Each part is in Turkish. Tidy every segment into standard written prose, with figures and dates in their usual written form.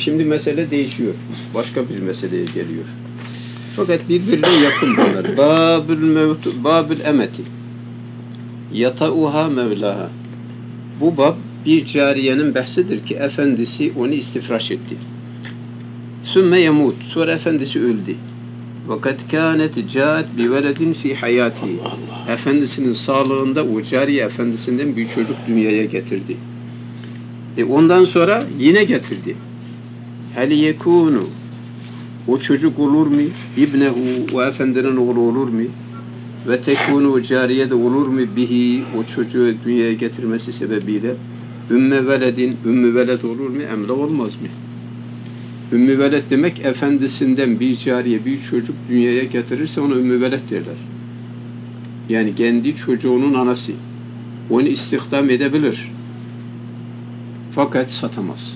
şimdi mesele değişiyor. Başka bir meseleye geliyor. Fakat birbirine yakın bunlar. Babül emeti. Yata'uha mevlaha. Bu bab bir cariyenin bahsidir ki efendisi onu istifraş etti. Sümme yemut. Sonra efendisi öldü. Vakat kânet câet bi veledin fi hayâtihi. Efendisinin sağlığında o cariye efendisinden bir çocuk dünyaya getirdi. Ondan sonra yine getirdi. Hel yekûnu. O çocuk olur mu? İbnehu. O efendinin oğlu olur mu? Ve tekûnu cariye de olur mu bihi? O çocuğu dünyaya getirmesi sebebiyle ümmü veledin, ümmü veled olur mu? Emre olmaz mı? Ümmü veled demek efendisinden bir cariye, bir çocuk dünyaya getirirse ona ümmü veled derler. Yani kendi çocuğunun anası. Onu istihdam edebilir. Fakat satamaz.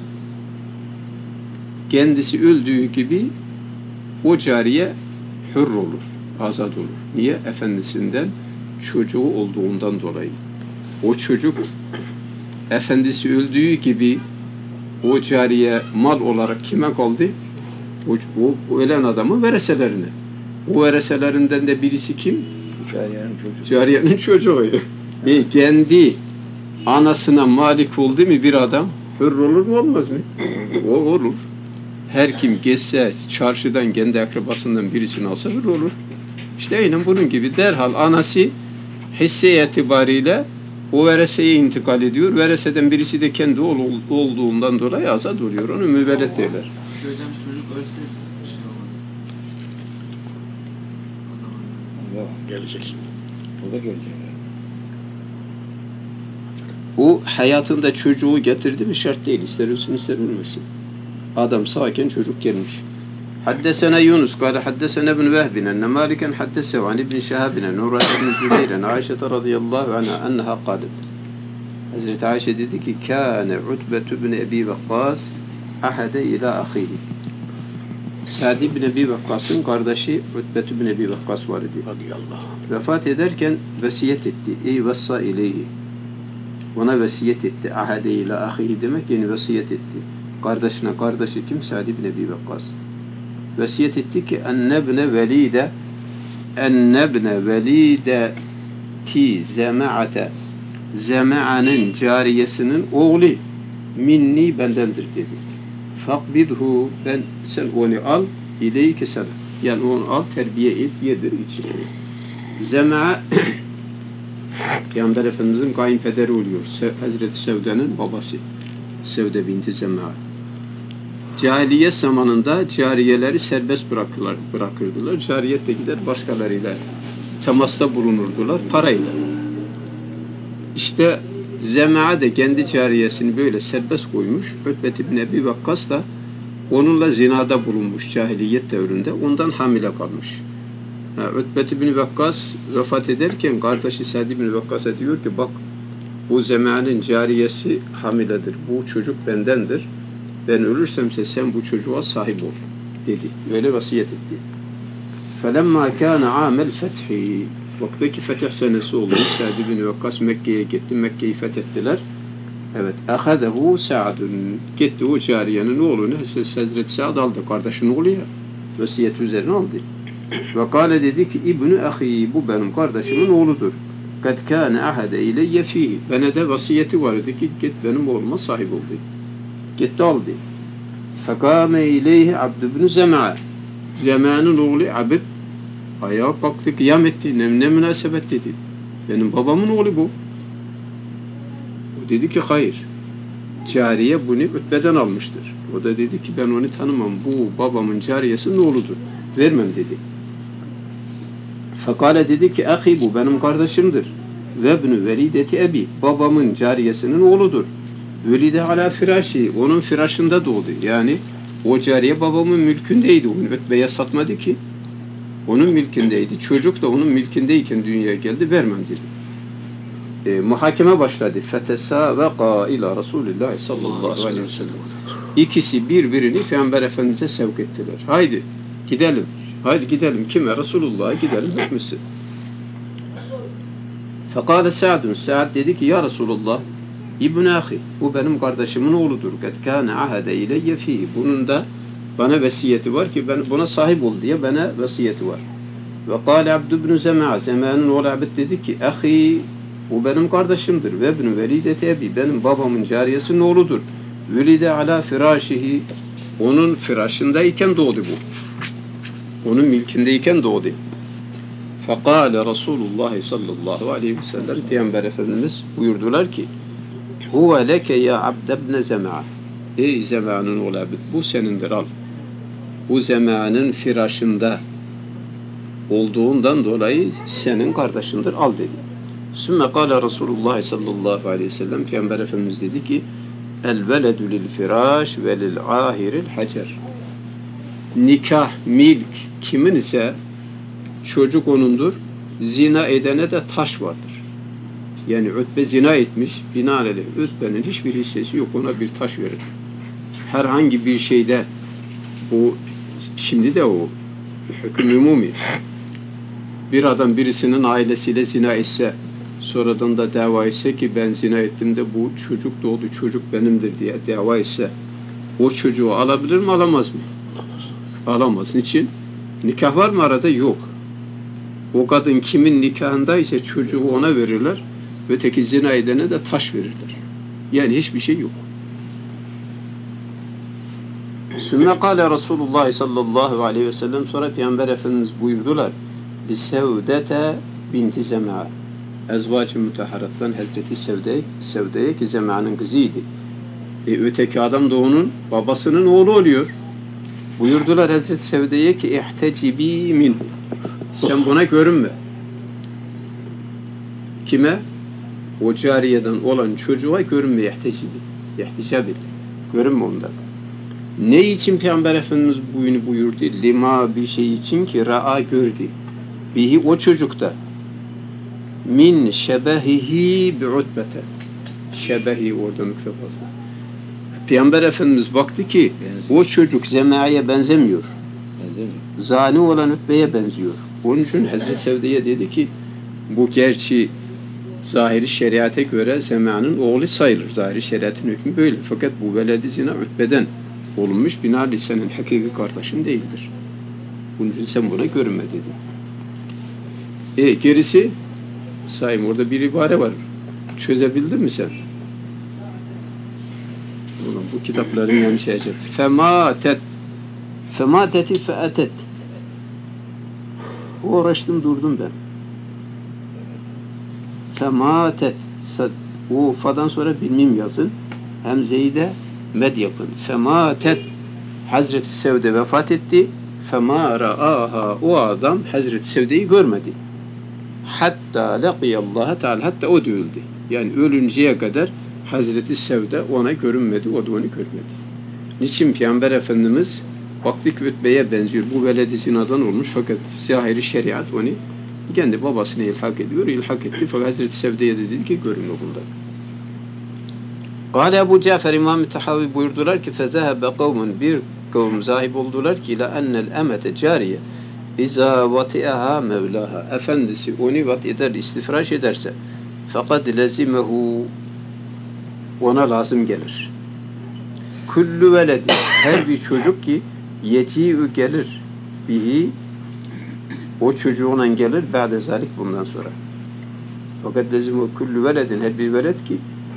Kendisi öldüğü gibi o cariye hür olur, azad olur. Niye? Efendisinden çocuğu olduğundan dolayı. O çocuk efendisi öldüğü gibi o cariye mal olarak kime kaldı? O ölen adamın vereselerine. O vereselerinden de birisi kim? Cariyenin çocuğu. Kendi anasına malik oldu mu bir adam? Hür olur mu olmaz mı? O olur. Her kim geçse çarşıdan kendi akrabasından birisini alsa hür olur. İşte aynen bunun gibi derhal anası hisse itibariyle o vereseye intikal ediyor. Vereseden birisi de kendi olduğundan dolayı azad oluyor. Onu müvellet derler. Köyden çocuk ölse Yok, gelecek. O da gelecek. O hayatında çocuğu getirdi mi şart değil. İster ölsün ister ölmesin. Adam sağken çocuk gelmiş. Haddesena Yunus, kâle haddesena ibn Vehbin, enne Maliken haddesehu an ibn Şehabine, Nurra ibn Zübeyren, Ayşe radıyallahu anha, enneha kâdet. Hazreti Ayşe dedi ki, kâne Utbetu ibn Ebi Vakkas, ahade ila ahihi. Sa'd ibn Ebi Vakkas'ın kardeşi Utbetu ibn Ebi Vakkas var idi. Vefat ederken vesiyet etti. Ey vessa ileyhi. Ona vesiyet etti. Ahade ila ahihi demek yani vesiyet etti. Kardeşine, kardeşi kim? Sa'd ibn Ebi Vakkas. Vesiyet etti ki ennebne velide ti zema'ate zema'anın cariyesinin oğlu minni bendendir dedi. Fakbidhu sen onu al ileyke sana. Yani onu al terbiye et yedir iç. Zema'a Peygamber Efendimiz'in kayınpederi oluyor. Hazreti Sevde'nin babası. Sevde binti Zema'a. Cahiliye zamanında cariyeleri serbest bırakırdılar. Cariyet de gider başkalarıyla temasta bulunurdular parayla. İşte Zema'a de kendi cariyesini böyle serbest koymuş. Utbet ibn Ebi Vakkas da onunla zinada bulunmuş cahiliyet devrinde. Ondan hamile kalmış. Utbet ibn Vakkas vefat ederken kardeşi Sa'd ibn Vakkas'a diyor ki bak bu Zema'nın cariyesi hamiledir. Bu çocuk bendendir. Ben ölürsemse sen bu çocuğa sahip ol dedi. Öyle vasiyet etti. فَلَمَّا كَانَ عَامَ الْفَتْحِ Vaktaki fetih senesi oldu. Sa'd ibn Vakkas Mekke'ye gitti. Mekke'yi fethettiler. Evet. اَخَذَهُ سَعْدٌ Gitti o cariyenin oğlunu Hazreti Sa'd aldı. Kardeşinin oğlu ya. Vasiyet üzerine aldı. Ve kâle dedi ki İbn-i ahi bu benim kardeşimin oğludur. قَدْ كَانَ اَحَدَ اِلَيَّ ف۪يهِ Bana da vasiyeti vardı ki git benim oğluma sahip oldu. Gitti aldı. Fekâme ileyhi Abd ibn Zema'a. Zema'nın oğlu Abd ayağa kalktı, kıyam etti. Ne münasebet dedi. Benim babamın oğlu bu. O dedi ki hayır. Cariye bunu Utbe'den almıştır. O da dedi ki ben onu tanımam. Bu babamın cariyesinin oğludur. Vermem dedi. Fekâle dedi ki ahi bu benim kardeşimdir. Ve ibn velideti ebi. Babamın cariyesinin oğludur. Velide ala firaşi, onun firaşında doğdu. Yani o cariye babamın mülkündeydi. Onu Utbe'ye satmadı ki. Onun mülkündeydi. Çocuk da onun mülkündeyken dünyaya geldi. Vermem dedi. Muhakeme başladı. Fetesâveqâ ila Resulullah sallallahu aleyhi ve sellem. İkisi birbirini Peygamber Efendimiz'e sevk ettiler. Haydi gidelim. Haydi gidelim. Kime? Resulullah'a gidelim. Hükmüsün. Fekâle Sa'dun. Sa'd dedi ki ya Resulullah İbn ahi, bu benim kardeşimin oğludur. Kad kana ahade ileyye fihi. Bunun da bana vesiyeti var ki ben buna sahip ol diye bana vesiyeti var. Ve kâle Abd ibn Zema'a, Zema'nın oğlu Abd dedi ki, ahi, bu benim kardeşimdir. Ve ibn velideti ebi, benim babamın cariyesinin oğludur. Velide ala firâşihi, onun firâşındayken doğdu bu. Onun milkindeyken doğdu. Fekâle Resulullah sallallahu aleyhi ve sellem, Peygamber Efendimiz buyurdular ki, huve leke ya Abd ibn Zema'a. Ey Zema'nın oğlu Abd, bu senindir, al. Bu Zema'nın firâşında olduğundan dolayı senin kardeşindir, al dedi. Sümme kâle Resulullah sallallahu aleyhi ve sellem, Peygamber Efendimiz dedi ki, el veledü lil firâş ve lil âhiril hacer. Nikah, milk kimin ise çocuk onundur, zina edene de taş vardır. Yani Ütbe zina etmiş, binaenaleyh Ütbe'nin hiçbir hissesi yok, ona bir taş verir. Herhangi bir şeyde, bu şimdi de o hüküm umumi. Bir adam birisinin ailesiyle zina etse, sonradan da dava etse ki ben zina ettim de bu çocuk doğdu, çocuk benimdir diye dava etse, o çocuğu alabilir mi, alamaz mı? Alamaz. Niçin? Nikah var mı arada? Yok. O kadın kimin nikahındaysa çocuğu ona verirler, öteki zina edene de taş verirler. Yani hiçbir şey yok. Sümme kâle Resulullah sallallahu aleyhi ve sellem, sonra Peygamber Efendimiz buyurdular, Sevdete binti Zema'a, ezvacı müteharrattan Hazreti Sevde'ye ki Zema'nın kızıydı. Öteki adam da onun babasının oğlu oluyor. Buyurdular Hazreti Sevde'ye ki ihtecibi minhu, sen buna görünme. Kime? O cariyeden olan çocuğa görünme, ihticab et. Görünme ondan. Ne için Peygamber Efendimiz bunu buyurdu? Lima, bir şey için ki ra'a gördü. Bihi, o çocukta min şebehihi bi utbete. Şebehi orada nükte fazla. Peygamber Efendimiz baktı ki o çocuk Zema'ya benzemiyor. Zani olan Ütbe'ye benziyor. Onun için Hazreti Sevde'ye dedi ki bu gerçi zahiri şeriate göre Zema'nın oğlu sayılır. Zahiri şeriatın hükmü böyle. Fakat bu veledi zina Ütbe'den olunmuş. Binaenaleyh senin hakiki kardeşin değildir. Bunun için sen buna görünme dedi. Gerisi sayayım, orada bir ibare var. Çözebildin mi sen? Ulan bu kitapların yanlış yazıyor. Femâteti fe'atet. Uğraştım durdum ben. Femâtet. O fa'dan sonra bir mim yazın. Hemzeyi de med yapın. Femâtet. Hazreti Sevde vefat etti. Femâ ra'âhâ. O adam Hazreti Sevde'yi görmedi. Hatta laqiyallâhe teâlâ. Hatta o da öldü. Yani ölünceye kadar Hazreti Sevde ona görünmedi. O da onu görmedi. Niçin Peygamber Efendimiz baktık Ütbe'ye benziyor. Bu veledi zinadan olmuş fakat zahiri şeriat onu kendi babasına ilhak ediyor. İlhak etti. Fakat Hazreti Sevde'ye de dedi ki görünme bundan. Kâle Ebu Cafer İmam-ı Tahavi buyurdular ki fezehebe kavmun, bir kavm zahip oldular ki la ennel emete cariye İza vati'aha mevlaha, efendisi onu vat eder, istifraş ederse fakat lezimehu, ona lazım gelir. Kullu veledi, her bir çocuk ki yeci'ü gelir bihi, o çocuğuna gelir ba'de zalik, bundan sonra. Fakat lezimehu kullu veledin, her bir veled ki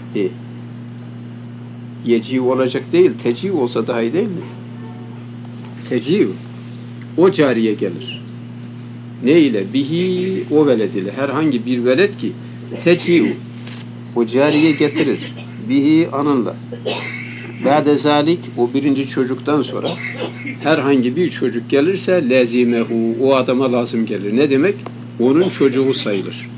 yeci'ü olacak değil, teci'ü olsa daha iyi değil mi? Teci'ü, o cariye gelir. Ne ile? Bihi, o veled ile. Herhangi bir veled ki teci'u, o cariye getirir. Bihi, anınla. Ba'de zalik, o birinci çocuktan sonra herhangi bir çocuk gelirse lezimehu, o adama lazım gelir. Ne demek? Onun çocuğu sayılır.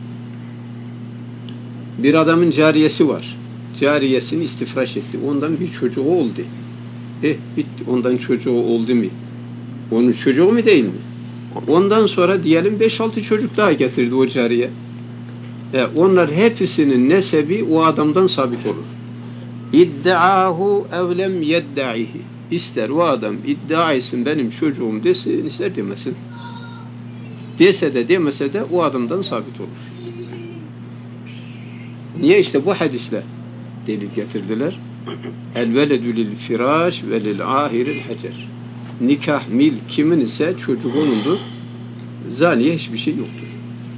Bir adamın cariyesi var. Cariyesini istifraş etti. Ondan bir çocuğu oldu. Bitti. Ondan çocuğu oldu mu? Onun çocuğu mu değil mi? Ondan sonra diyelim 5-6 çocuk daha getirdi o cariye. Onlar hepsinin nesebi o adamdan sabit olur. İddiahu evlem yedda'ihi. İster o adam iddia etsin benim çocuğum desin, ister demesin. Dese de demese de o adamdan sabit olur. Niye? İşte bu hadisle delil getirdiler. El veledü lil firaş ve lil ahiril hacer. Nikah, mil kimin ise çocuk onundur. Zaniye hiçbir şey yoktur.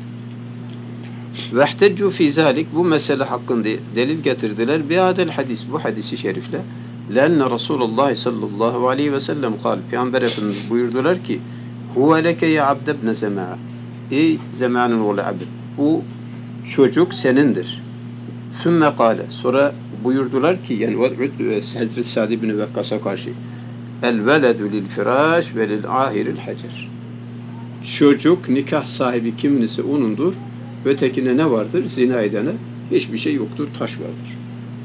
Vehteccu fi zalik, bu mesele hakkında delil getirdiler. Biadel hadis, bu hadisi şerifle. Lenne Resulullah sallallahu aleyhi ve sellem kal. Peygamber Efendimiz buyurdular ki: Huve leke ya abd ibn Zema'a. Ey Zema'nın oğlu Abd, bu çocuk senindir. Sümme kâle, sonra buyurdular ki, yani Hazreti Sa'd ibn Vakkas'a karşı, el veledü lil firaş ve lil ahiril hacer. Çocuk nikah sahibi kimin ise onundur. Ötekine ne vardır? Zina edene hiçbir şey yoktur, taş vardır.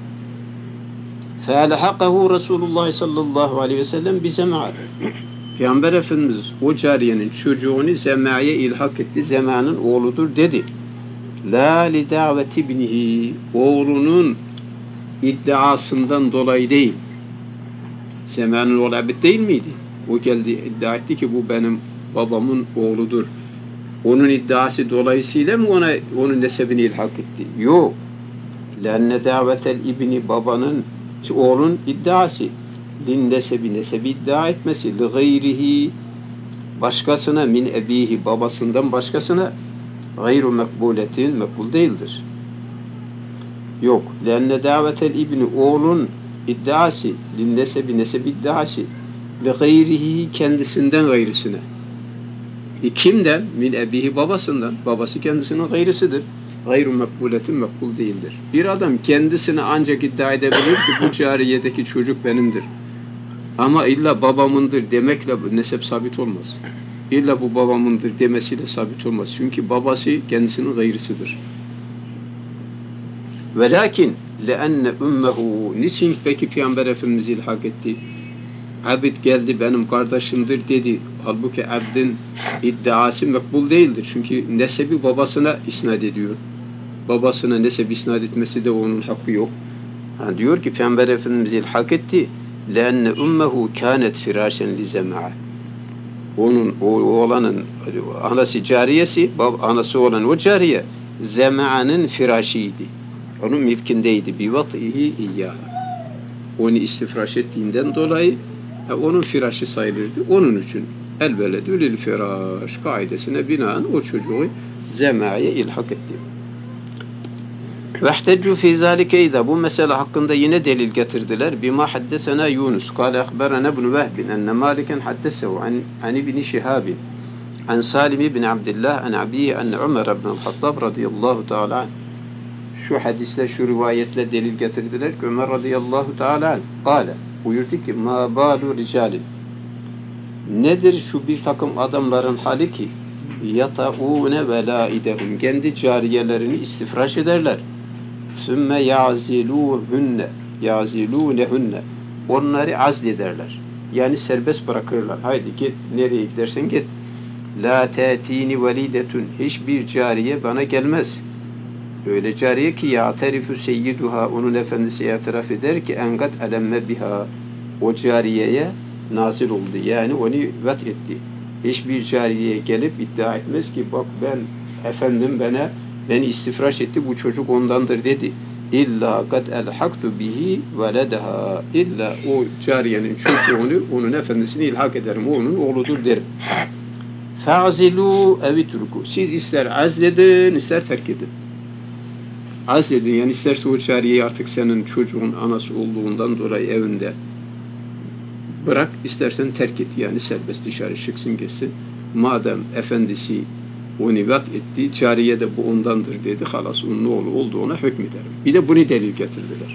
فَاَلَحَقَهُ Resulullah sallallahu aleyhi ve sellem bizemâ. Peygamber Efendimiz o cariyenin çocuğunu Zema'ya ilhak etti. Zema'nın oğludur dedi. La li daveti ibnihi, oğlunun iddiasından dolayı değil. Zema'nın oğlu Abid değil miydi? O geldi iddia etti ki bu benim babamın oğludur. Onun iddiası dolayısıyla mı onun nesebini ilhak etti? Yok. Lenne davetel ibni, babanın, oğlun iddiası. Lin nesebi iddia etmesi. Li gayrihi, başkasına, min ebihi, babasından başkasına, gayru mekbuletin, mekbul değildir. Yok. Lenne davetel ibni, oğlun iddiası. Lin nesebi iddiası. Li gayrihi, kendisinden gayrısına. Kimden? Min ebihi, babasından. Babası kendisinin gayrısıdır. Gayru mekbuletin, mekbul değildir. Bir adam kendisini ancak iddia edebilir ki bu cariyedeki çocuk benimdir. Ama illa babamındır demekle nesep sabit olmaz. İlla bu babamındır demesiyle sabit olmaz. Çünkü babası kendisinin gayrısıdır. Velakin leenne ummehu, niçin peki Peygamber Efendimiz ilhak etti? Abid geldi benim kardeşimdir dedi. Halbuki Abd'in iddiası mekbul değildir. Çünkü nesebi babasına isnat ediyor. Babasına nesep isnat etmesi de onun hakkı yok. Diyor ki Peygamber Efendimiz ilhak etti. لَاَنَّ اُمَّهُ كَانَتْ فِرَاشًا لِزَمَعَ. Onun, o oğlanın anası cariyesi, anası olan o cariye Zema'nın firâşiydi. Onun mülkindeydi. بِوَطْئِهِ اِيَّهَا. Onu istifraş ettiğinden dolayı onun firaşı sayılırdı. Onun için el veledü lil firaş kaidesine binaen o çocuğu Zema'ya ilhak etti. Vehteccu fi zalike izâ, bu mesele hakkında yine delil getirdiler. Bima haddesena Yunus kâle ehberena ibn Vehbin enne Maliken haddesehu an ibn Şihabin an Salim ibn Abdillah an abihi enne Ömer ibn Hattab radıyallahu teâlâ anh. Şu hadisle, şu rivayetle delil getirdiler ki Ömer radıyallahu teâlâ anh kâle, buyurdu ki ma balu ricalin, nedir şu bir takım adamların hali ki yata'ûne velâidehum, kendi cariyelerini istifraş ederler. Sümme yazilûnehunne, onları azlederler. Yani serbest bırakırlar. Haydi git, nereye gidersen git. La tetini velidetun, hiçbir cariye bana gelmez. Öyle cariye ki ya'terifu seyyiduha, onun efendisi itiraf eder ki engat elemme biha, o cariyeye nazil oldu. Yani onu vet etti. Hiçbir cariyeye gelip iddia etmez ki bak ben efendim beni istifraş etti, bu çocuk ondandır dedi. İlla kad elhaktu bihi veledeha, illa o cariyenin çocuğunu onun efendisine ilhak ederim, o onun oğludur derim. Fa'zilu evitruku, siz ister azledin ister terk edin. Azledin, yani isterse o cariyeyi artık senin çocuğun anası olduğundan dolayı evinde bırak, istersen terk et, yani serbest dışarı çıksın gitsin. Madem efendisi onu vat etti, cariye de bu ondandır dedi, halas onun oğlu olduğuna hükmederim. Bir de bunu delil getirdiler.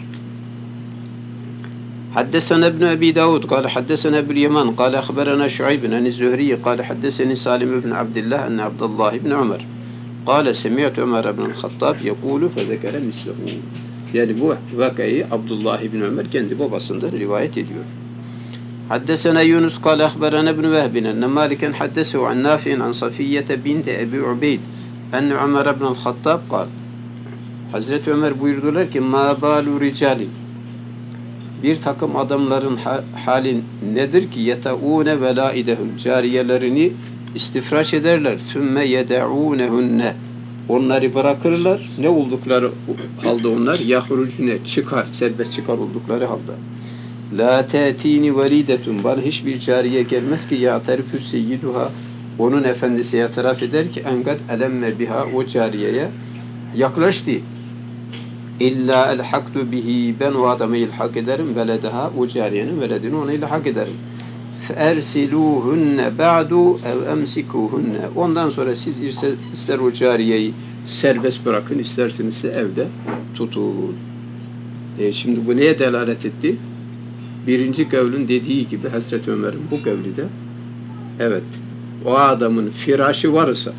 Haddesena ibn Abi Davud kâle haddesena Ebul Yaman kâle ahberena Şuaybun an Zühri kâle haddeseni Salim ibn Abdillah enne Abdullah ibn Ömer kâle semi'tu Ömer ibn Hattab yekûlu fezekere mislehu. Yani bu vakayı Abdullah ibn Ömer kendi babasından rivayet ediyor. حدثنا يونس قال أخبرنا ابن وهب أن مالكا حدثه عن نافع عن صفية بنت أبي عبيد أن عمر بن الخطاب قال. Hazreti Ömer buyurdular ki ma balu ricalin, bir takım adamların hali nedir ki yeta'une velaidehum, cariyelerini istifraş ederler, sümme yeda'unehunne, Onları bırakırlar. Ne oldukları halde onlar? Yahrucune çıkar, serbest çıkar oldukları halde. La te'tini velidetun. Bana hiçbir cariye gelmez ki ya'terifü seyyiduha. Onun efendisi itiraf eder ki engad elemme biha, o cariyeye yaklaştı. İlla elhaktu bihi, ben o adamı ilhak ederim, veledeha, o cariyenin veledini ona ilhak ederim. فَاَرْسِلُوهُنَّ بَعْدُ اَوْ اَمْسِكُوهُنَّ. Ondan sonra siz ister o cariyeyi serbest bırakın, isterseniz evde tutun. Şimdi bu neye delalet etti? Birinci kavlin dediği gibi Hazreti Ömer'in bu kavli de, evet, o adamın firaşı varsa,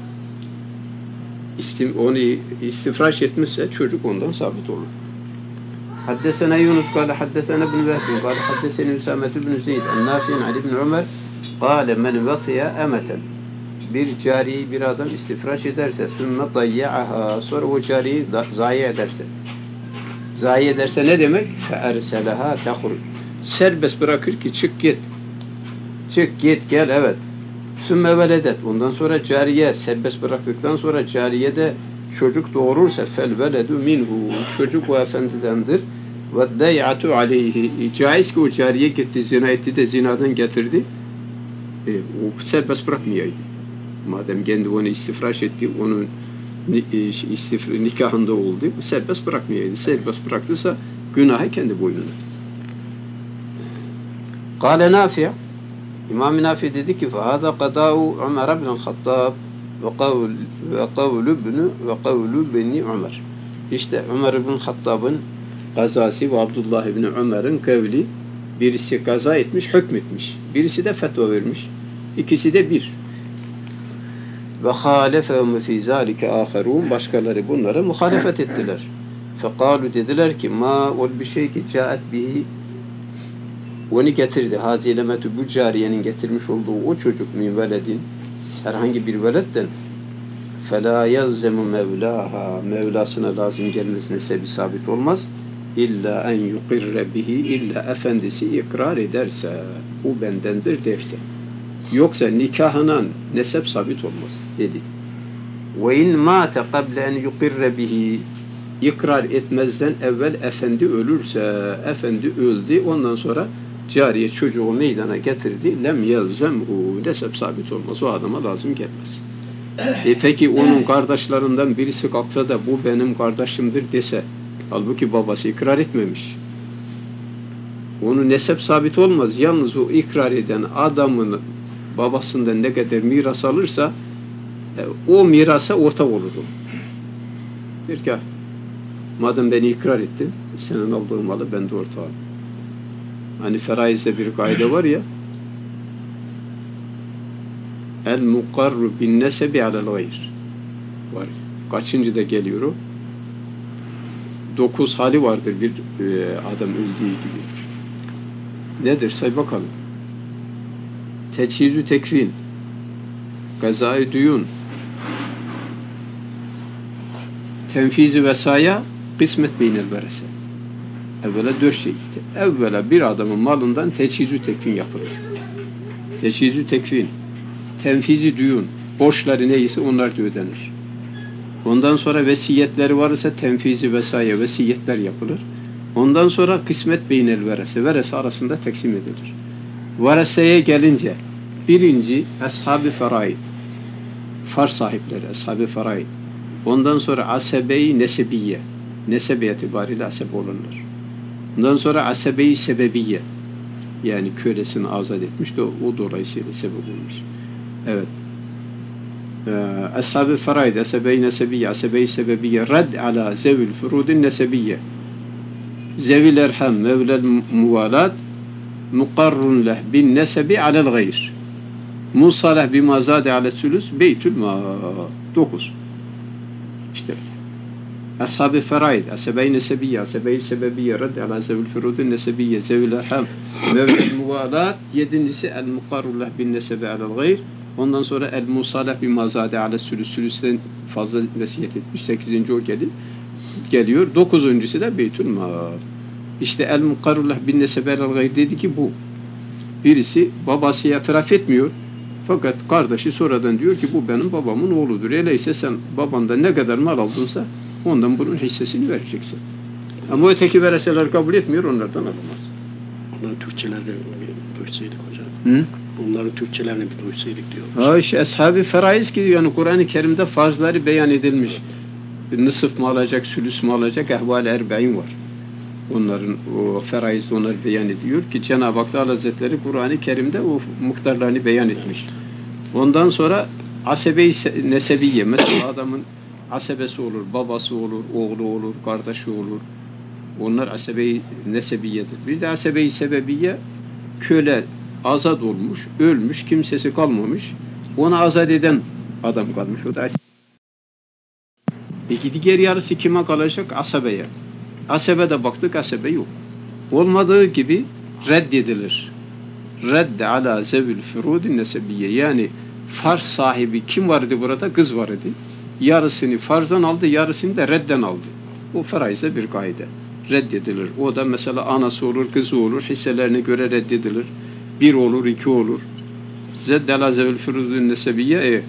onu istifraş etmişse çocuk ondan sabit olur. Haddesena Yunus kâle haddesena ibn Vehbin kâle haddeseni Üsamet ibn Zeyd en-Nafi'in Ali ibn Ömer kâle men vatiya emeten. Bir cariyi bir adam istifraş ederse sümme dayya'aha, sonra o cariyi zayi ederse. Zayi ederse ne demek? Fe'erseleha tehruc. Serbest bırakır ki çık git. Çık git gel, evet. Sümme veledet. Ondan sonra cariye serbest bıraktıktan sonra cariye de çocuk doğurursa fel veledu minhu. Çocuk o efendidendir. Ve day'atu aleyhi. Caiz ki o cariye gitti, zina etti de zinadan getirdi. O serbest bırakmayaydı. Madem kendi onu istifraş etti, onun nikahında oldu, serbest bırakmayaydı. Serbest bıraktıysa günahı kendi boynuna. Kâle Nafi'. İmam-ı Nafi dedi ki فَهَذَا قَدَاءُ عُمَرَ بْنِ الْخَطَّابِ وَقَوْلُ بَنِي Ömer. İşte Ömer ibn Hattab'ın gazası ve Abdullah ibn Ömer'in kavli, birisi gaza etmiş, hükmetmiş. Birisi de fetva vermiş. İkisi de bir. Ve halefehum fi zalike aharun, başkaları bunlara muhalefet ettiler. Fekalu, dediler ki ma ol bir şey ki caet bihi, onu getirdi. Hazilemetü, bu cariyenin getirmiş olduğu o çocuk min veledin, herhangi bir veletten, fela yazemu mevlaha, mevlasına lazım gelmesine sebebi sabit olmaz. İlla en yukirre bihi, illa efendisi ikrar ederse, o bendendir derse. Yoksa nikahına nesep sabit olmaz dedi. Ve in mâte kable en yukirre bihi, ikrar etmezden evvel efendi ölürse, efendi öldü, ondan sonra cariye çocuğu meydana getirdi, lem yelzemhu, nesep sabit olmaz, o adama lazım gelmez. Peki onun kardeşlerinden birisi kalksa da bu benim kardeşimdir dese, halbuki babası ikrar etmemiş, onun nesep sabit olmaz. Yalnız o ikrar eden adamın babasından ne kadar miras alırsa o mirasa ortak olur o. Der ki, madem beni ikrar ettin, senin aldığın malı ben de ortağım. Hani feraizde bir kaide var ya, el mukarru bin nesebi alel gayr var. Kaçıncı da geliyor o? 9 hali vardır bir adam öldüğü gibi. Nedir? Say bakalım. Teçhizü tekfin, gazayı düyun, tenfizi vesaya, kısmet beynel verese. Evvela 4 şey. Evvela bir adamın malından teçhizü tekfin yapılır. Teçhizü tekfin, tenfizi düyun, borçları neyse onlar da ödenir. Ondan sonra vesiyetleri varsa tenfizi vesaya, vesiyetler yapılır. Ondan sonra kısmet beynel verese, verese arasında teksim edilir. Vareseye gelince, birinci ashab-ı feraid, farz sahipleri, ashab-ı feraid. Ondan sonra asebe-i nesebiye, nesebe itibariyle asebe olunur. Ondan sonra asebe-i sebebiye, yani kölesini azat etmiş de o dolayısıyla sebep olmuş. Evet. Ashab-ı feraid, asebe-i nesebiye, asebe-i sebebiye, red ala zevil furudin nesebiye, zevil erham, mevlel muvalat, mukarrun leh bin nesebi alel gayr. Musaleh bima zade ale sülüs beytül ma 9. İşte ashab-ı feraid, asebe-i nesebiyye, asebe-i sebebiyye, redd ala zevil furudin nesebiyye, zevil erham, mevlel muvalat, 7'ncisi el mukarrun leh bin nesebi alel gayr. Ondan sonra el musaleh bima zade ale sülüs, sülüsten fazla vesiyet etmiş, 8. o geliyor. 9'uncusu da beytül ma. İşte el mukarrullah bin nesebel al gayr dedi ki bu. Birisi babası itiraf etmiyor. Fakat kardeşi sonradan diyor ki bu benim babamın oğludur. Öyleyse sen babandan ne kadar mal aldınsa ondan bunun hissesini vereceksin. Ama öteki vereseler kabul etmiyor, onlardan alamaz. Onların Türkçelerini bir duysaydık hocam. Hı? Onların Türkçelerini bir duysaydık diyor. Ha işte Ashab-ı Feraiz ki yani Kur'an-ı Kerim'de farzları beyan edilmiş. Nısıf mı alacak, sülüs mü alacak, ehval-i erbe'in var. Onların o feraiz onlar beyan ediyor ki Cenab-ı Hak Teala Hazretleri Kur'an-ı Kerim'de o miktarlarını beyan etmiş. Ondan sonra asebe-i nesebiye, mesela adamın asebesi olur, babası olur, oğlu olur, kardeşi olur. Onlar asebe-i nesebiyedir. Bir de asebe-i sebebiye, köle azat olmuş, ölmüş, kimsesi kalmamış. Onu azat eden adam kalmış. O da peki diğer yarısı kime kalacak? Asabeye. Asebede baktık, asebe yok. Olmadığı gibi reddedilir. Redde ala zevil furudin nesebiye. Yani farz sahibi kim vardı burada? Kız vardı. Yarısını farzdan aldı, yarısını da redden aldı. Bu faraizde bir kaide. Reddedilir. O da mesela anası olur, kızı olur, hisselerine göre reddedilir. Bir olur, iki olur. Zedde ala zevil furudin nesebiye.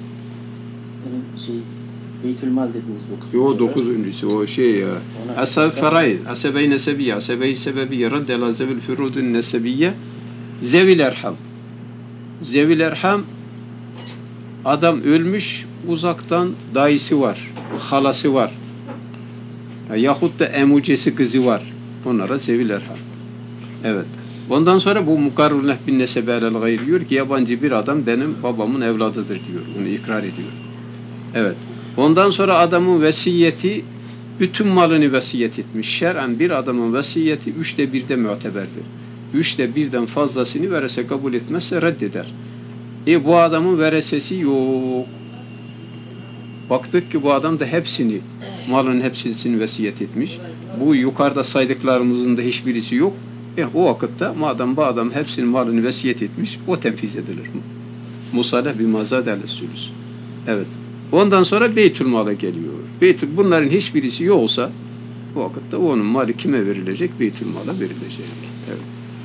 Beytülmal dediniz 9. O 9.'üsü o şey ya. Ashab feraiz, asebe-i nesebiye, asebe-i sebebiye, radde ala zevil furudun nesebiye, zevil erham. Zevil erham, adam ölmüş, uzaktan dayısı var, halası var. Yahut da emucesi kızı var. Onlara zevil erham. Evet. Ondan sonra bu mukarruneh bin nesebe alel gayr diyor ki yabancı bir adam benim babamın evladıdır diyor. Bunu ikrar ediyor. Evet. Ondan sonra adamın vesiyeti bütün malını vesiyet etmiş. Şer'en bir adamın vesiyeti 1/3'de müteberdir. 1/3'den fazlasını verese kabul etmezse reddeder. Bu adamın veresesi yok. Baktık ki bu adam da hepsini, malın hepsini vesiyet etmiş. Bu yukarıda saydıklarımızın da hiçbirisi yok. O vakitte madem bu adam hepsinin malını vesiyet etmiş, o tenfiz edilir. Musaleh bimazad el-sülüs. Evet. Ondan sonra Beytülmal'a geliyor. Bunların hiçbirisi yoksa o vakitte onun mali kime verilecek? Beytülmal'a verilecek. Evet.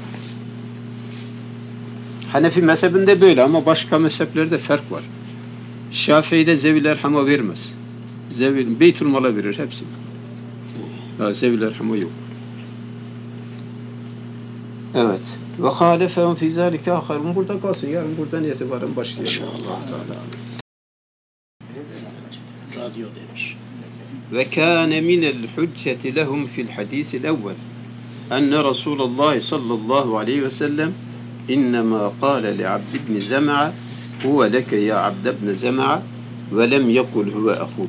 Hanefi mezhebinde böyle ama başka mezheplerde fark var. Şafii'de zevil erhama vermez. Beytülmal'a verir hepsini. Zevil erhama yok. Evet. Ve halefehum fî zâlike âkharûn. Burada kalsın. Yarın buradan itibaren başlayalım. İnşallah. Radyo demiş. Ve kâne minel hücceti lehum fil hadîsil evvel enne Resulullah sallallahu aleyhi ve sellem innemâ kâle li Abd ibn Zem'a huve leke ya Abd ibn Zem'a ve lem yekul huve ahûk.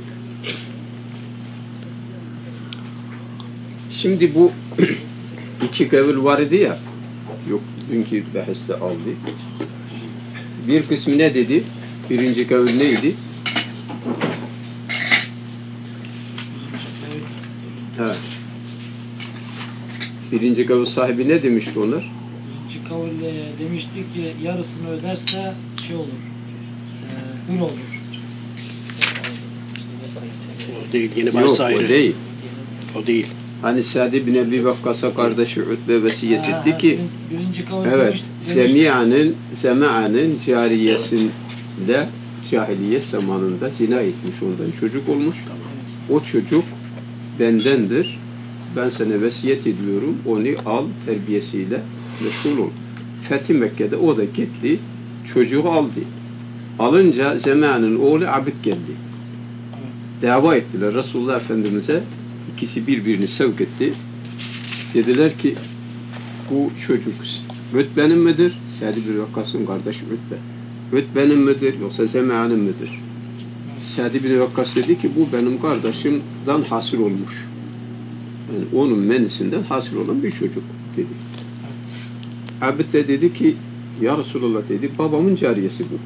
Şimdi bu iki kavil var idi ya, yok dünkü bahiste aldı. Bir kısmı ne dedi? Birinci kavil neydi? Evet. Birinci kavil sahibi ne demişti onlar? Birinci kaville demişti ki yarısını öderse şey olur, hür olur. O değil. Yeni Yok, bahis ayrı. o değil. O değil. Hani Sa'd bin Ebi Vakkas'a kardeşi Utbe vesiyet etti ki birinci kavil evet, Sema'nın cariyesinde cahiliyet zamanında zina etmiş, ondan çocuk olmuş. O çocuk bendendir. Ben sana vesiyet ediyorum. Onu al, terbiyesiyle meşgul ol. Fethi Mekke'de o da gitti. Çocuğu aldı. Alınca Sema'nın oğlu Abid geldi. Dava ettiler Resulullah Efendimiz'e. İkisi birbirini sevk etti. Dediler ki bu çocuk Rütbe'nin midir? Sa'd bin Vakkas'ın kardeşi Rütbe. Rütbe'nin midir yoksa Sema'nın midir? Sa'd bin Vakkas dedi ki bu benim kardeşimden hasıl olmuş. Yani onun menisinden hasıl olan bir çocuk dedi. Abid de dedi ki ya Resulullah dedi babamın cariyesi bu.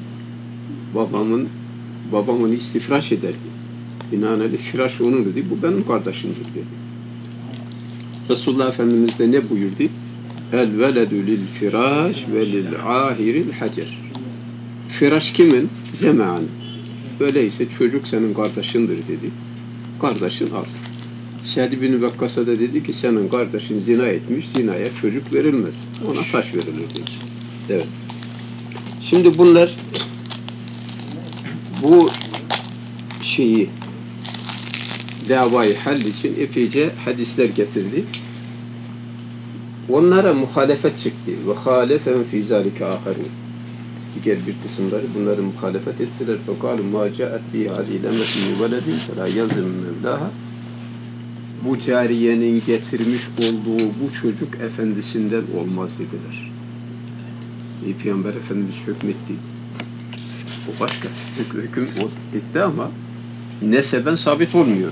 Babamın istifraş ederdi. Binaenaleyh firaş onun dedi. Bu benim kardeşimdir dedi. Resulullah Efendimiz de ne buyurdu? El veledu lil firaş ve lil ahiril hacer. Firaş kimin? Zema'nın. Öyleyse çocuk senin kardeşindir dedi. Kardeşin al. Sa'd bin Vakkas'a da dedi ki senin kardeşin zina etmiş. Zinaya çocuk verilmez. Ona taş verilir dedi. Evet. Şimdi bunlar bu şeyi davayı hal için epeyce hadisler getirdi. Onlara muhalefet çıktı. Ve halefehum fî zâlike âherûn. Diğer bir kısımları bunları muhalefet ettiler. Fekâlu mâ câet bî alîlemetî veledin felâ yazım mevlâha. Bu cariyenin getirmiş olduğu bu çocuk efendisinden olmaz dediler. Peygamber Efendimiz hükmetti. O başka. Hüküm o etti ama neseben sabit olmuyor.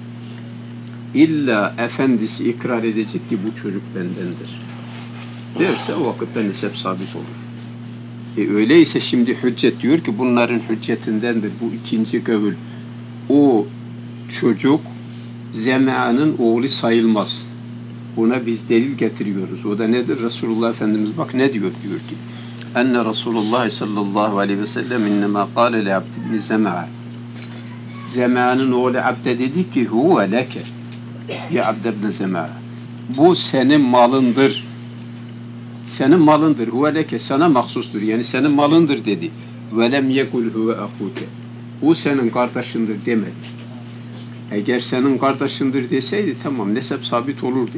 İlla efendisi ikrar edecek ki bu çocuk bendendir. Derse o vakitte nesep sabit olur. Öyleyse şimdi hüccet diyor ki bunların hüccetindendir bu ikinci kavul. O çocuk Zema'nın oğlu sayılmaz. Buna biz delil getiriyoruz. O da nedir? Resulullah Efendimiz bak ne diyor? Diyor ki enne Resulullah sallallahu aleyhi ve sellem innema kâle li abd ibn Zema'a. Zema'nın oğlu Abd'e dedi ki huve leke ya Abd ibn Zema'a. Bu senin malındır. Senin malındır. Huve leke sana mahsustur. Yani senin malındır dedi. Ve lem yekul huve ahuke. Bu senin kardeşindir demedi. Eğer senin kardeşindir deseydi tamam nesep sabit olurdu.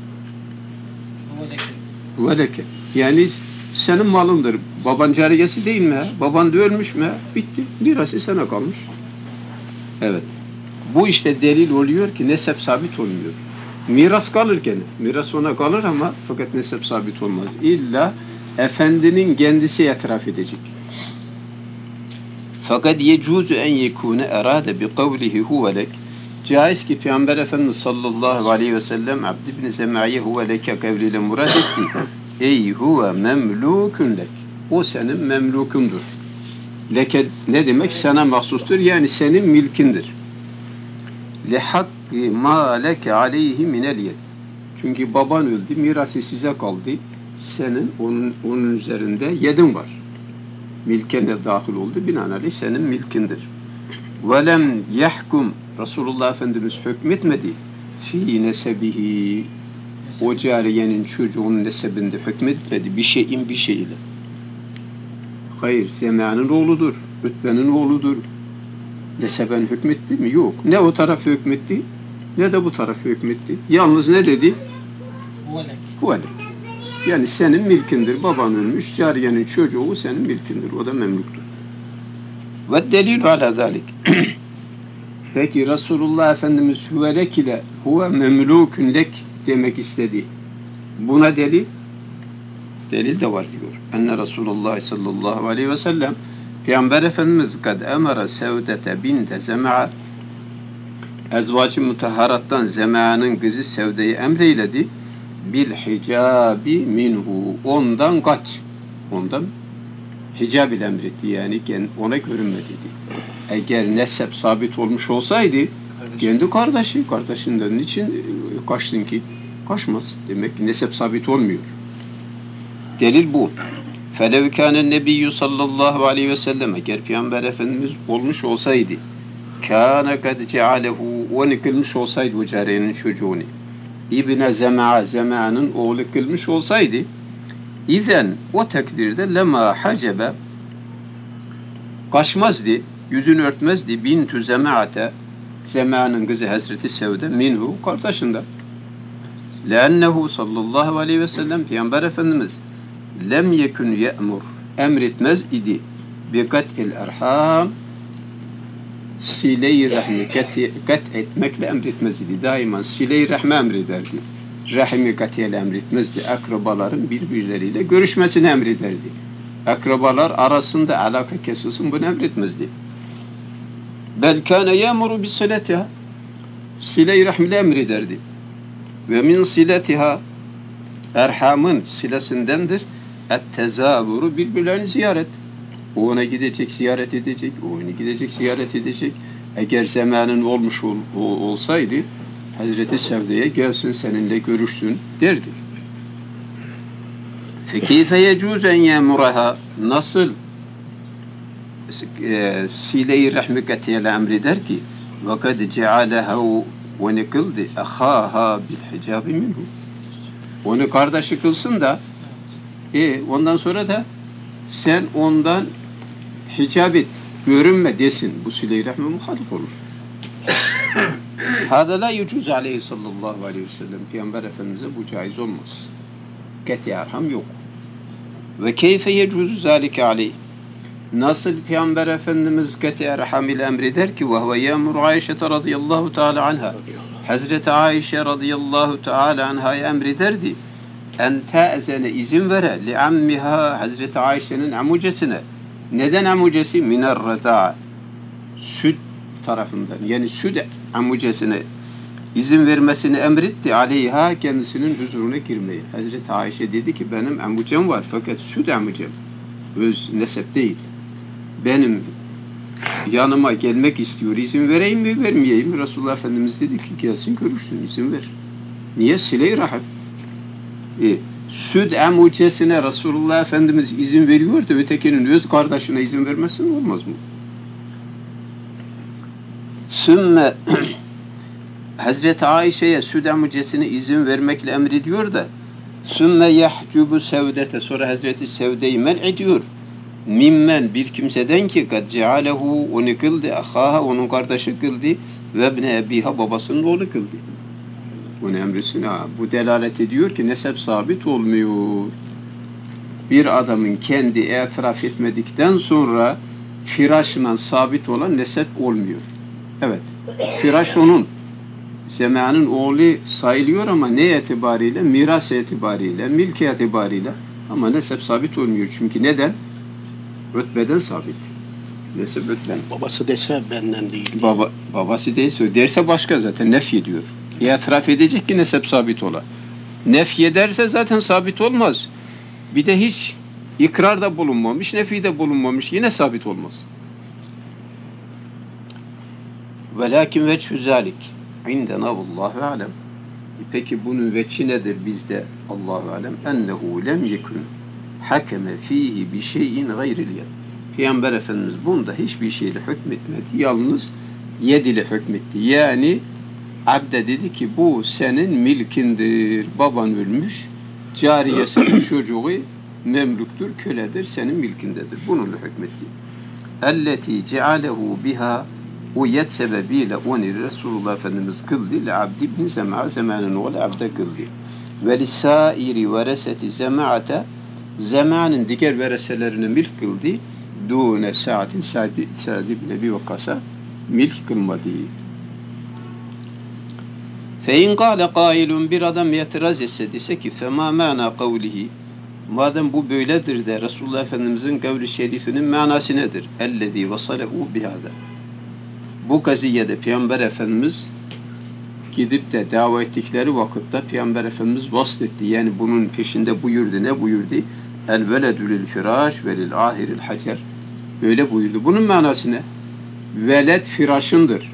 Veleke. Yani senin malındır. Baban cariyesi değil mi? Baban da ölmüş mü? Bitti. Mirası sana kalmış. Evet. Bu işte delil oluyor ki nesep sabit olmuyor. Miras kalır gene. Miras ona kalır ama fakat nesep sabit olmaz. İlla efendinin kendisi itiraf edecek. Fakat yecuzu en yekune erade bi kavlihi huvelek. Caiz ki Peygamber Efendimiz sallallahu aleyhi ve sellem Abd ibn Zema'ye huve leke kavliyle murad etti. Ey huve memlukun lek. O senin memlukundur. Leke ne demek? Sana mahsustur. Yani senin milkindir. Lihakki ma leke aleyhi minel yed. Çünkü baban öldü, mirası size kaldı. Senin onun üzerinde yedin var. Milkene dahil oldu. Binaenaleyh senin milkindir. Velem yahkum Resulullah Efendimiz hükmetmedi fi nesebihi o cariyenin çocuğunun nesebinde hükmetmedi bir şeyle. Hayır, Zema'nın oğludur, Ütbe'nin oğludur. Neseben hükmetti mi? Yok. Ne o taraf hükmetti, ne de bu taraf hükmetti. Yalnız ne dedi? Huvelek. Yani senin milkindir. Baban ölmüş, cariyenin çocuğu senin milkindir. O da memluktur. Ve delil ala zalik. Peki Resulullah Efendimiz huvelek ile huve memlukun lek demek istedi. Buna delil? Delil de var diyor. Enne Resulullah sallallahu aleyhi ve sellem Peygamber Efendimiz kad emara Sevdete binte Zema'a ezvacı mutahharattan Zema'nın kızı Sevde'yi emreyledi. Bil hicabi minhu. Ondan kaç. Ondan hicab ile emretti. Yani ona görünme dedi. Eğer nesep sabit olmuş olsaydı kendi kardeşinden niçin kaçtın ki? Kaçmaz. Demek ki nesep sabit olmuyor. Delil bu. فَلَوْ كَانَ النَّبِيُّ sallallahu aleyhi ve sellem eğer Peygamber Efendimiz olmuş olsaydı كَانَ قَدْ جَعَلَهُ onu kılmış olsaydı o cariyenin çocuğunu İbne Zema'nın oğlu kılmış olsaydı İzen o takdirde lema hacebe kaçmazdı, yüzünü örtmezdi bintü Zema'ate Zema'nın kızı Hazreti Sevde minhu kardeşinden. Lennehu sallallahu aleyhi ve sellem Peygamber Efendimiz lem yekun ye'mur emretmez idi bi kat'il erham sile-i rahmi kat etmekle emretmez idi. Daima sile-i rahmi emrederdi. Rahimi katiyle emretmezdi. Akrabaların birbirleriyle görüşmesini emrederdi. Akrabalar arasında alaka kesilsin bunu emretmezdi. Bel kâne yâmuru bis siletiha sile-i rahmiyle emrederdi. Ve min siletiha erhamın silesindendir et-tezâvuru birbirlerini ziyaret. O ona gidecek, ziyaret edecek. O ona gidecek, ziyaret edecek. Eğer zamanın olmuş olsaydı Hazreti Sevde'ye gelsin seninle görüşsün derdi. Fekîfe yecûz en yemuraha nasıl sile-i rahmikatiyle emreder ki ve kad cealeha ve ne kıldı ahâhâ bil hicabi minhu onu kardeşi kılsın da ondan sonra da sen ondan hicab et, görünme desin. Bu sile-i rahme muhalif olur. Hâdâ lâ yucûz aleyhi sallallahu aleyhi ve sellem. Peygamber Efendimiz'e bu caiz olmaz. Kati erham yok. Ve keyfe yecûzü zâlike aleyh. Nasıl Peygamber Efendimiz kati erham ile emreder ki ve huve yâmur Ayşe radıyallahu teâlâ anha. Hazreti Ayşe radıyallahu teâlâ anha'ya emrederdi. En te'zene izin vere li ammiha Hazreti Ayşe'nin amucesine. Neden amucesi? Miner reda. Süt tarafından. Yani süt amucesine izin vermesini emretti. Aleyha kendisinin huzuruna girmeyi. Hazreti Ayşe dedi ki benim amucem var fakat süt amucem. Öz nesep değil. Benim yanıma gelmek istiyor. İzin vereyim mi vermeyeyim mi? Resulullah Efendimiz dedi ki gelsin görürsün izin ver. Niye? Sile-i rahim. Süt amucesine Resulullah Efendimiz izin veriyor da ötekinin öz kardeşine izin vermesin olmaz mı? Sümme Hazreti Ayşe'ye süt amucesine izin vermekle emrediyor da sümme yahcubu sevdete sonra Hazreti Sevde'yi men ediyor. Mimmen bir kimseden ki kad cealehu onu kıldı, ahaha onun kardeşi kıldı ve ibne ebiha babasının oğlu kıldı. Bunu emrisine bu delalet ediyor ki nesep sabit olmuyor. Bir adamın kendi itiraf etmedikten sonra firaşla sabit olan nesep olmuyor. Evet, firaş onun. Sema'nın oğlu sayılıyor ama ne itibariyle? Miras itibariyle, milki itibariyle. Ama nesep sabit olmuyor. Çünkü neden? Rütbeden sabit. Nesep rütben. Babası dese benden değil. Babası değilse derse başka zaten nefy ediyor. İtiraf edecek ki nesep sabit ola. Nefy ederse zaten sabit olmaz. Bir de hiç ikrarda bulunmamış, nefide bulunmamış yine sabit olmaz. Velakin veçhü zalik indena vallahu alem. Peki bunun veçhi nedir bizde? Allahu alem. Ennehu lem yekun hakeme fihi bi şeyin gayril yed. Peygamber Efendimiz bunda hiçbir şeyle hükmetmedi. Yalnız yed ile hükmetti. Yani abde dedi ki bu senin milkindir. Baban ölmüş. Cariyesinin çocuğu memlüktür, köledir, senin milkindedir. Bununla hükmetti. Elleti cealehu biha o yet sebebiyle onu Resulullah Efendimiz kıldı. Abd ibn Zema, Zema'nın oğlu abde kıldı. Ve lisairi vereseti Zema'ate Zema'nın diğer vereselerine milk kıldı. Dûne Sa'din Sa'd ibn Ebi Vakkas'a milk kılmadı. Fein kâle kâilun bir adam yetiraz etse dese ki fema mâna kavlihi madem bu böyledir de Resulullah Efendimizin kavli şerifinin manası nedir? Ellezî vasalehu bihâda. Bu kaziyede Peygamber Efendimiz gidip de dava ettikleri vakitte Peygamber Efendimiz vasletti. Yani bunun peşinde buyurdu. Ne buyurdu? El veledü lil firaş ve lil ahiril hacer. Böyle buyurdu. Bunun manası ne? Veled firaşındır.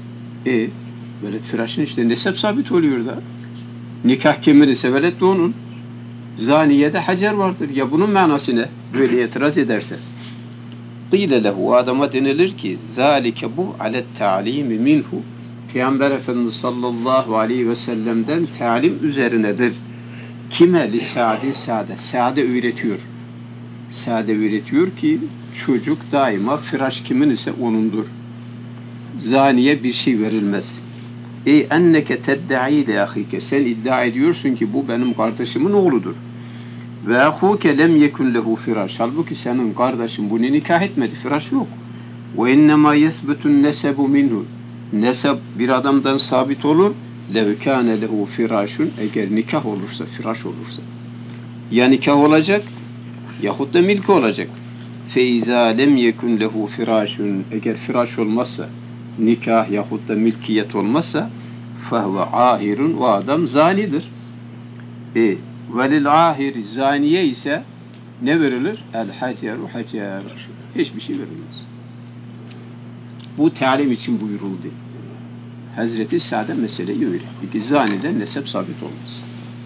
Veled firaşın işte nesep sabit oluyor da. Nikah kimin ise veled de onun. Zaniyede hacer vardır. Ya bunun manası ne? Böyle itiraz ederse. Qîle lehu adama denilir ki zâlike bu alet ta'limi minhu Peygamber Efendimiz sallallahu aleyhi ve sellem'den talim üzerinedir. Kime? Li Sa'di Sa'de. Sa'de öğretiyor. Sa'de öğretiyor ki çocuk daima firaş kimin ise onundur. Zaniye bir şey verilmez. Ey enneke tedda'i li ahike. Sen iddia ediyorsun ki bu benim kardeşimin oğludur. Ve ahuke lem yekun lehu firaş. Halbuki senin kardeşin bunu nikah etmedi. Firaş yok. Ve innema yesbetun nesebu minhu. Nesep bir adamdan sabit olur. Lev kâne lehu firâşun. Eğer nikah olursa, firaş olursa. Ya nikah olacak yahut da milk olacak. Feiza lem yekun lehu firâşun. Eğer firaş olmazsa, nikah yahut da milkiyet olmazsa fehve ahirun. O adam zanidir. Velil ahir zaniye ise ne verilir? El haceru hacer. Hiçbir şey verilmez. Bu talim için buyuruldu. Hazreti Sa'de meseleyi öğretti ki zaniden nesep sabit olmaz.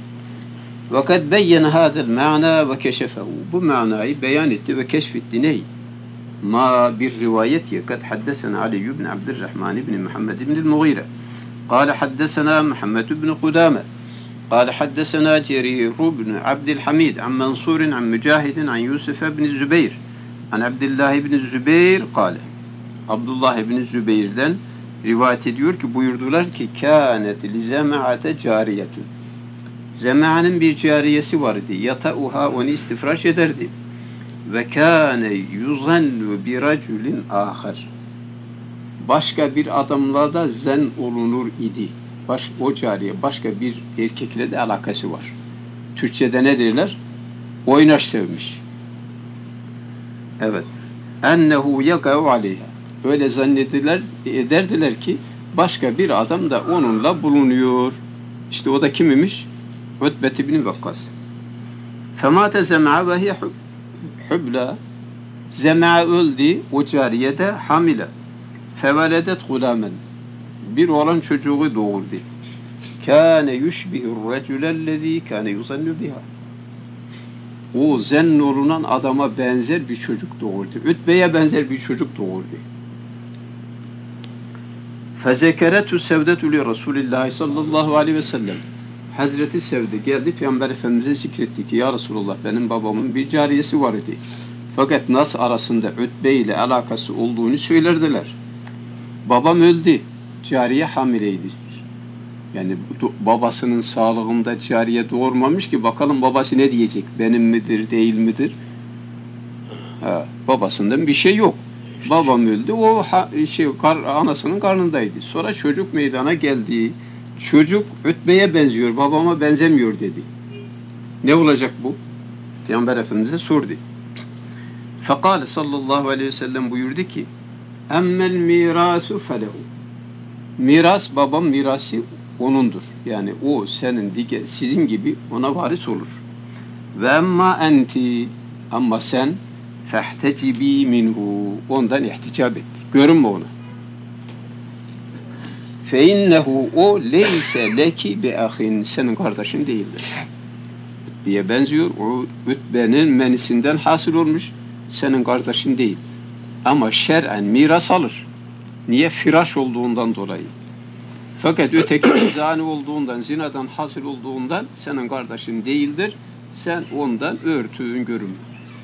Fakat beyyene hâzel ma'na ve keşefehu. Bu manayı beyan etti ve keşfetti ney? Ma bir rivayet ye. Kad haddesena Ali ibn Abdurrahman ibn Muhammed ibn el-Mughire. Kâle haddesena Muhammed ibn Kudâme. قال حدثنا جرير بن عبد الحميد عن منصور عن مجاهد عن يوسف بن الزبير عن عبد الله بن الزبير قال Abdullah ibn Zübeyir'den rivayet ediyor ki buyurdular ki kânet li zema'ate cariyetun. Zema'nın bir cariyesi vardı. Yata'uha onu istifraş ederdi. Ve kâne yuzannu bi raculin âhar. Başka bir adamla da zen olunur idi. O cariye başka bir erkekle de alakası var. Türkçe'de ne derler? Oynaş sevmiş. Evet. Ennehu yaka'u aleyha. Öyle ederdiler ki başka bir adam da onunla bulunuyor. İşte o da kim imiş? Utbe ibn Vakkas. Femate Zem'a ve hiye hubla. Zem'a öldü, o cariye de hamile. Feveledet gulamen. Bir oğlan çocuğu doğurdu. Kâne yushbihur reculellezî kâne yuzannu biha. O zennolunan adama benzer bir çocuk doğurdu. Ütbe'ye benzer bir çocuk doğurdu. Fezekeretü sevdetü li Resulillahi sallallahu aleyhi ve sellem. Hazreti Sevde geldi Peygamber Efendimiz'e zikretti ki ya Resulullah benim babamın bir cariyesi var idi. Fakat nas arasında Ütbe ile alakası olduğunu söylerdiler. Babam öldü. Cariye hamileydi. Yani babasının sağlığında cariye doğurmamış ki bakalım babası ne diyecek? Benim midir, değil midir? Babasından bir şey yok. Babam öldü. O anasının karnındaydı. Sonra çocuk meydana geldi. Çocuk Ütbe'ye benziyor, babama benzemiyor dedi. Ne olacak bu? Peygamber Efendimiz'e sordu. Fekale sallallahu aleyhi ve sellem buyurdu ki emmel mirasu felehu. Miras, babam mirası onundur. Yani o sizin gibi ona varis olur. Ve emma enti, ama sen fehtecibi minhu, ondan ihticab et. Görünme ona. Fe innehu o leyse leki bi ahin, senin kardeşin değildir. Ütbe'ye benziyor. O Ütbe'nin menisinden hasıl olmuş. Senin kardeşin değil. Ama şer'en miras alır. Niye? Firaş olduğundan dolayı. Fakat öteki zani olduğundan, zinadan hasıl olduğundan senin kardeşin değildir. Sen ondan örtüğün görünmüyor.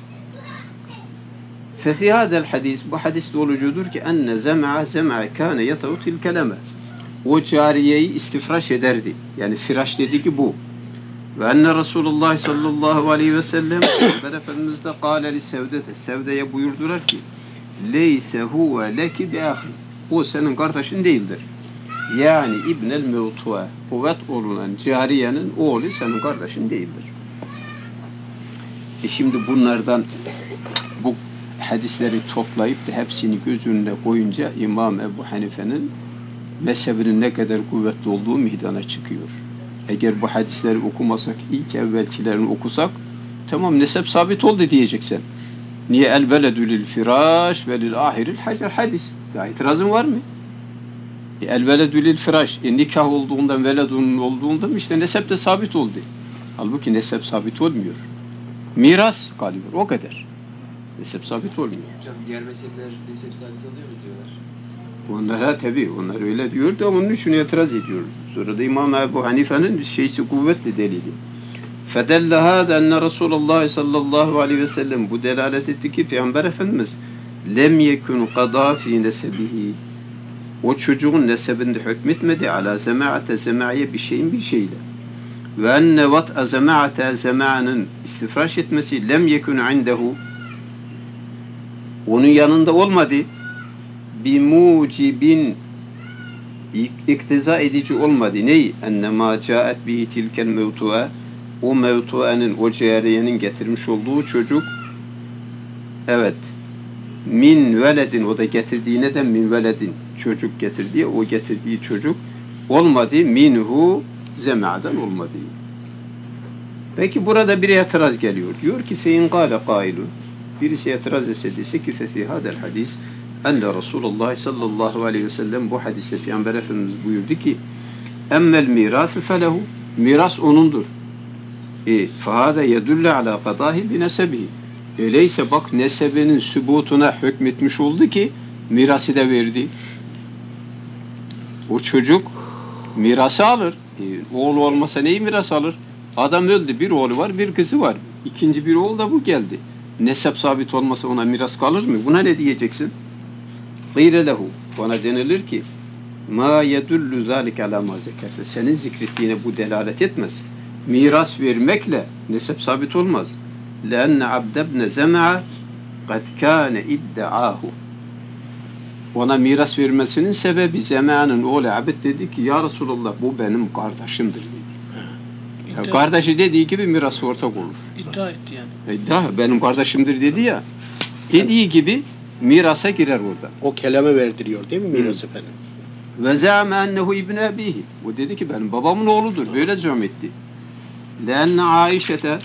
Fefi hadel hadis, bu hadis dolucudur ki enne zem'a kâne yetavtil keleme. O cariyeyi istifraş ederdi. Yani firaş dedi ki bu. Ve enne Resulullah sallallahu aleyhi ve sellem Peygamber Efendimiz de kâle li Sevde'de, Sevde'ye buyurdular ki leyse huve leki bi ahi. O senin kardeşin değildir. Yani İbnel Mevtu'a, kuvvet olunan cariyenin oğlu senin kardeşin değildir. Şimdi bunlardan bu hadisleri toplayıp da hepsini göz önüne koyunca İmam Ebu Hanife'nin mezhebinin ne kadar kuvvetli olduğu meydana çıkıyor. Eğer bu hadisleri okumasak, ilk evvelkilerini okusak, tamam nesep sabit oldu diyeceksin. Niye? El veledü lil firaş ve lil ahiril hacer hadis. Daha itirazın var mı? El veledü lil firaş. Nikah olduğundan, veledun olduğundan işte nesep de sabit oldu. Halbuki nesep sabit olmuyor. Miras kalıyor. O kadar. Nesep sabit olmuyor. Hocam diğer mezhepler nesep sabit oluyor mu diyorlar? Onlara tabi, onlar öyle diyor da onun için itiraz ediyor. Sonra da İmam Ebu Hanife'nin şeysi kuvvetli delili. فَدَلَّ هَذَا اَنَّ رَسُولَ اللّٰهِ sallallahu aleyhi ve sellem bu delalet etti ki Peygamber Efendimiz lem yekun qada fi nesebihi, o çocuğun nesebinde hükmetmedi ala zema'ate zema'ye bir şeyle. Ve enne vat'a zema'ate zema'nın istifraş etmesi lem yekun indehu, onun yanında olmadı. Bi mucibin, iktiza edici olmadı. Ney? Ennemâ câet bihi tilkel mevtu'a, o mevtua'nın, o cariyenin getirmiş olduğu çocuk, evet, min veledin, o da getirdiği neden min veledin, çocuk getirdiği, o getirdiği çocuk olmadı, minhu zema'dan olmadı. Peki burada bir itiraz geliyor. Diyor ki fein kâle kâilun, birisi itiraz etse ki fefi hadel hadis enne Resulullah sallallahu aleyhi ve sellem, bu hadiste Peygamber Efendimiz buyurdu ki emmel mirâsü felehu, miras onundur. Fehâde yedülle alâ kadâhi bi nesebihi. Öyleyse bak nesebinin sübutuna hükmetmiş oldu ki mirası da verdi. O çocuk mirası alır. Oğlu olmasa neyi miras alır? Adam öldü, bir oğlu var, bir kızı var. İkinci bir oğul da bu geldi. Nesep sabit olmasa ona miras kalır mı? Buna ne diyeceksin? Gîre lehu. Bana denilir ki ma yedullu zâlike alâ mâ zekerte. Senin zikrettiğine bu delalet etmez. Miras vermekle nesep sabit olmaz. لَاَنَّ عَبْدَ بْنَ زَمَعَ قَدْ كَانَ اِدَّعَاهُ. Ona miras vermesinin sebebi Zema'nın oğlu Abd dedi ki ya Resulallah bu benim kardeşimdir dedi. Ya kardeşi dediği gibi mirası ortak olur. İddia etti yani. İddia benim kardeşimdir dedi ya. Dediği gibi mirasa girer orada. O kelime verdiriyor değil mi miras efendim? Ve zâme ennehu ibne abihi. O dedi ki benim babamın oğludur. Böyle zâm etti. Leenne Aişete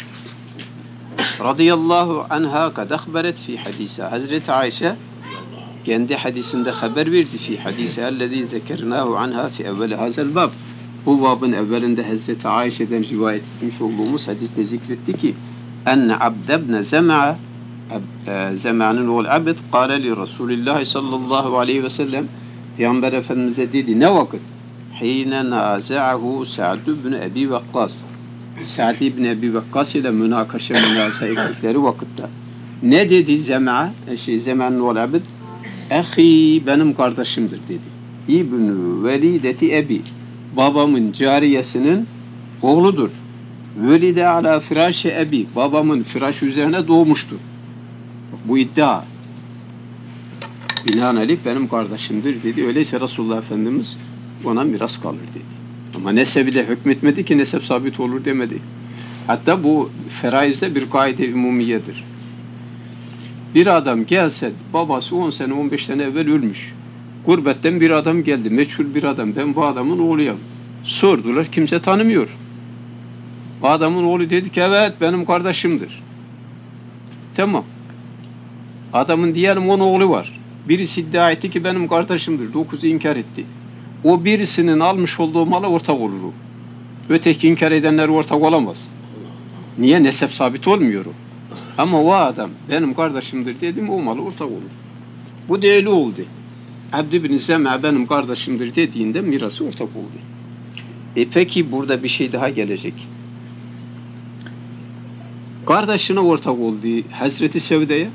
radıyallahu anha kad akhberet fi hadise. Hazreti Ayşe kendi hadisinde haber verdi fi hadise ellezî zekernahu anha fi evveli hazel bab. Bu babın evvelinde Hazreti Ayşe'den rivayet etmiş olduğumuz hadiste zikretti ki enne Abd ibn Zema'a Zema'nın oğlu Abd kâle li Resulillah sallallahu aleyhi ve sellem Peygamber Efendimiz'e dedi ne vakit? Hîne nâze'ahu Sa'd ibn Ebi Vakkas. Sa'd ibn Ebi Vakkas ile münakaşa ettikleri vakitte. Ne dedi Zema'a? Zema'nın oğlu Abd Ehi benim kardeşimdir dedi. İbn-i velideti ebi. Babamın cariyesinin oğludur. Velide ala firâşi ebi. Babamın firaş üzerine doğmuştur. Bu iddia. Binaenaleyh benim kardeşimdir dedi. Öyleyse Resulullah Efendimiz ona miras kalır dedi. Ama nesebi de hükmetmedi ki nesep sabit olur demedi. Hatta bu feraizde bir kaide umumiyedir. Bir adam gelse, babası 10 sene 15 sene evvel ölmüş. Gurbetten bir adam geldi, meçhul bir adam. Ben bu adamın oğluyum. Sordular, kimse tanımıyor. Bu adamın oğlu dedi ki, evet benim kardeşimdir. Tamam. Adamın diyelim 10 oğlu var. Birisi iddia etti ki benim kardeşimdir. 9'u inkar etti. O birisinin almış olduğu mala ortak olur o. Öteki inkar edenler ortak olamaz. Niye? Nesep sabit olmuyor o. Ama o adam benim kardeşimdir dedim o malı ortak olur. Bu da öyle oldu. Abd ibn Zema benim kardeşimdir dediğinde mirası ortak oldu. Peki burada bir şey daha gelecek. Kardeşine ortak oldu Hazreti Sevde'ye.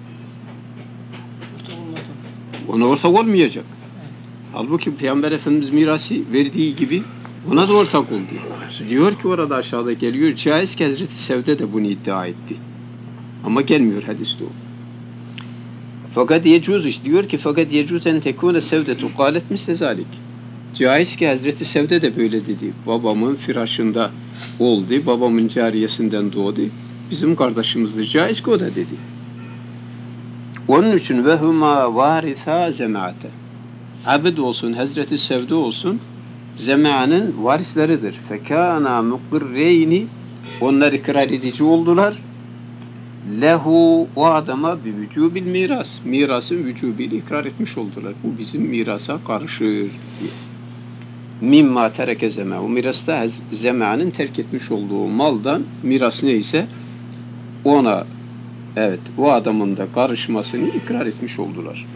Ona ortak olmayacak. Halbuki Peygamber Efendimiz mirası verdiği gibi ona da ortak oldu. Diyor ki orada aşağıda geliyor. Caiz ki Hazreti Sevde de bunu iddia etti. Ama gelmiyor hadiste o. Fakat yecuz diyor ki fakat yecuz en tekune sevdetu kalet misle zalik. Caiz ki Hazreti Sevde de böyle dedi. Babamın firaşında oldu. Babamın cariyesinden doğdu. Bizim kardeşimizdir. Caiz ki o da dedi. Onun için ve huma varitha cemaate. Abd olsun, Hazreti Sevde olsun Zema'nın varisleridir. Fekâna mukirreyni onlar ikrar edici oldular. Lehu o adama bir vücubil miras. Mirasın vücubini ikrar etmiş oldular. Bu bizim mirasa karışır diye. Mimma tereke Zema. O mirasta Zema'nın terk etmiş olduğu maldan miras neyse ona evet o adamın da karışmasını ikrar etmiş oldular.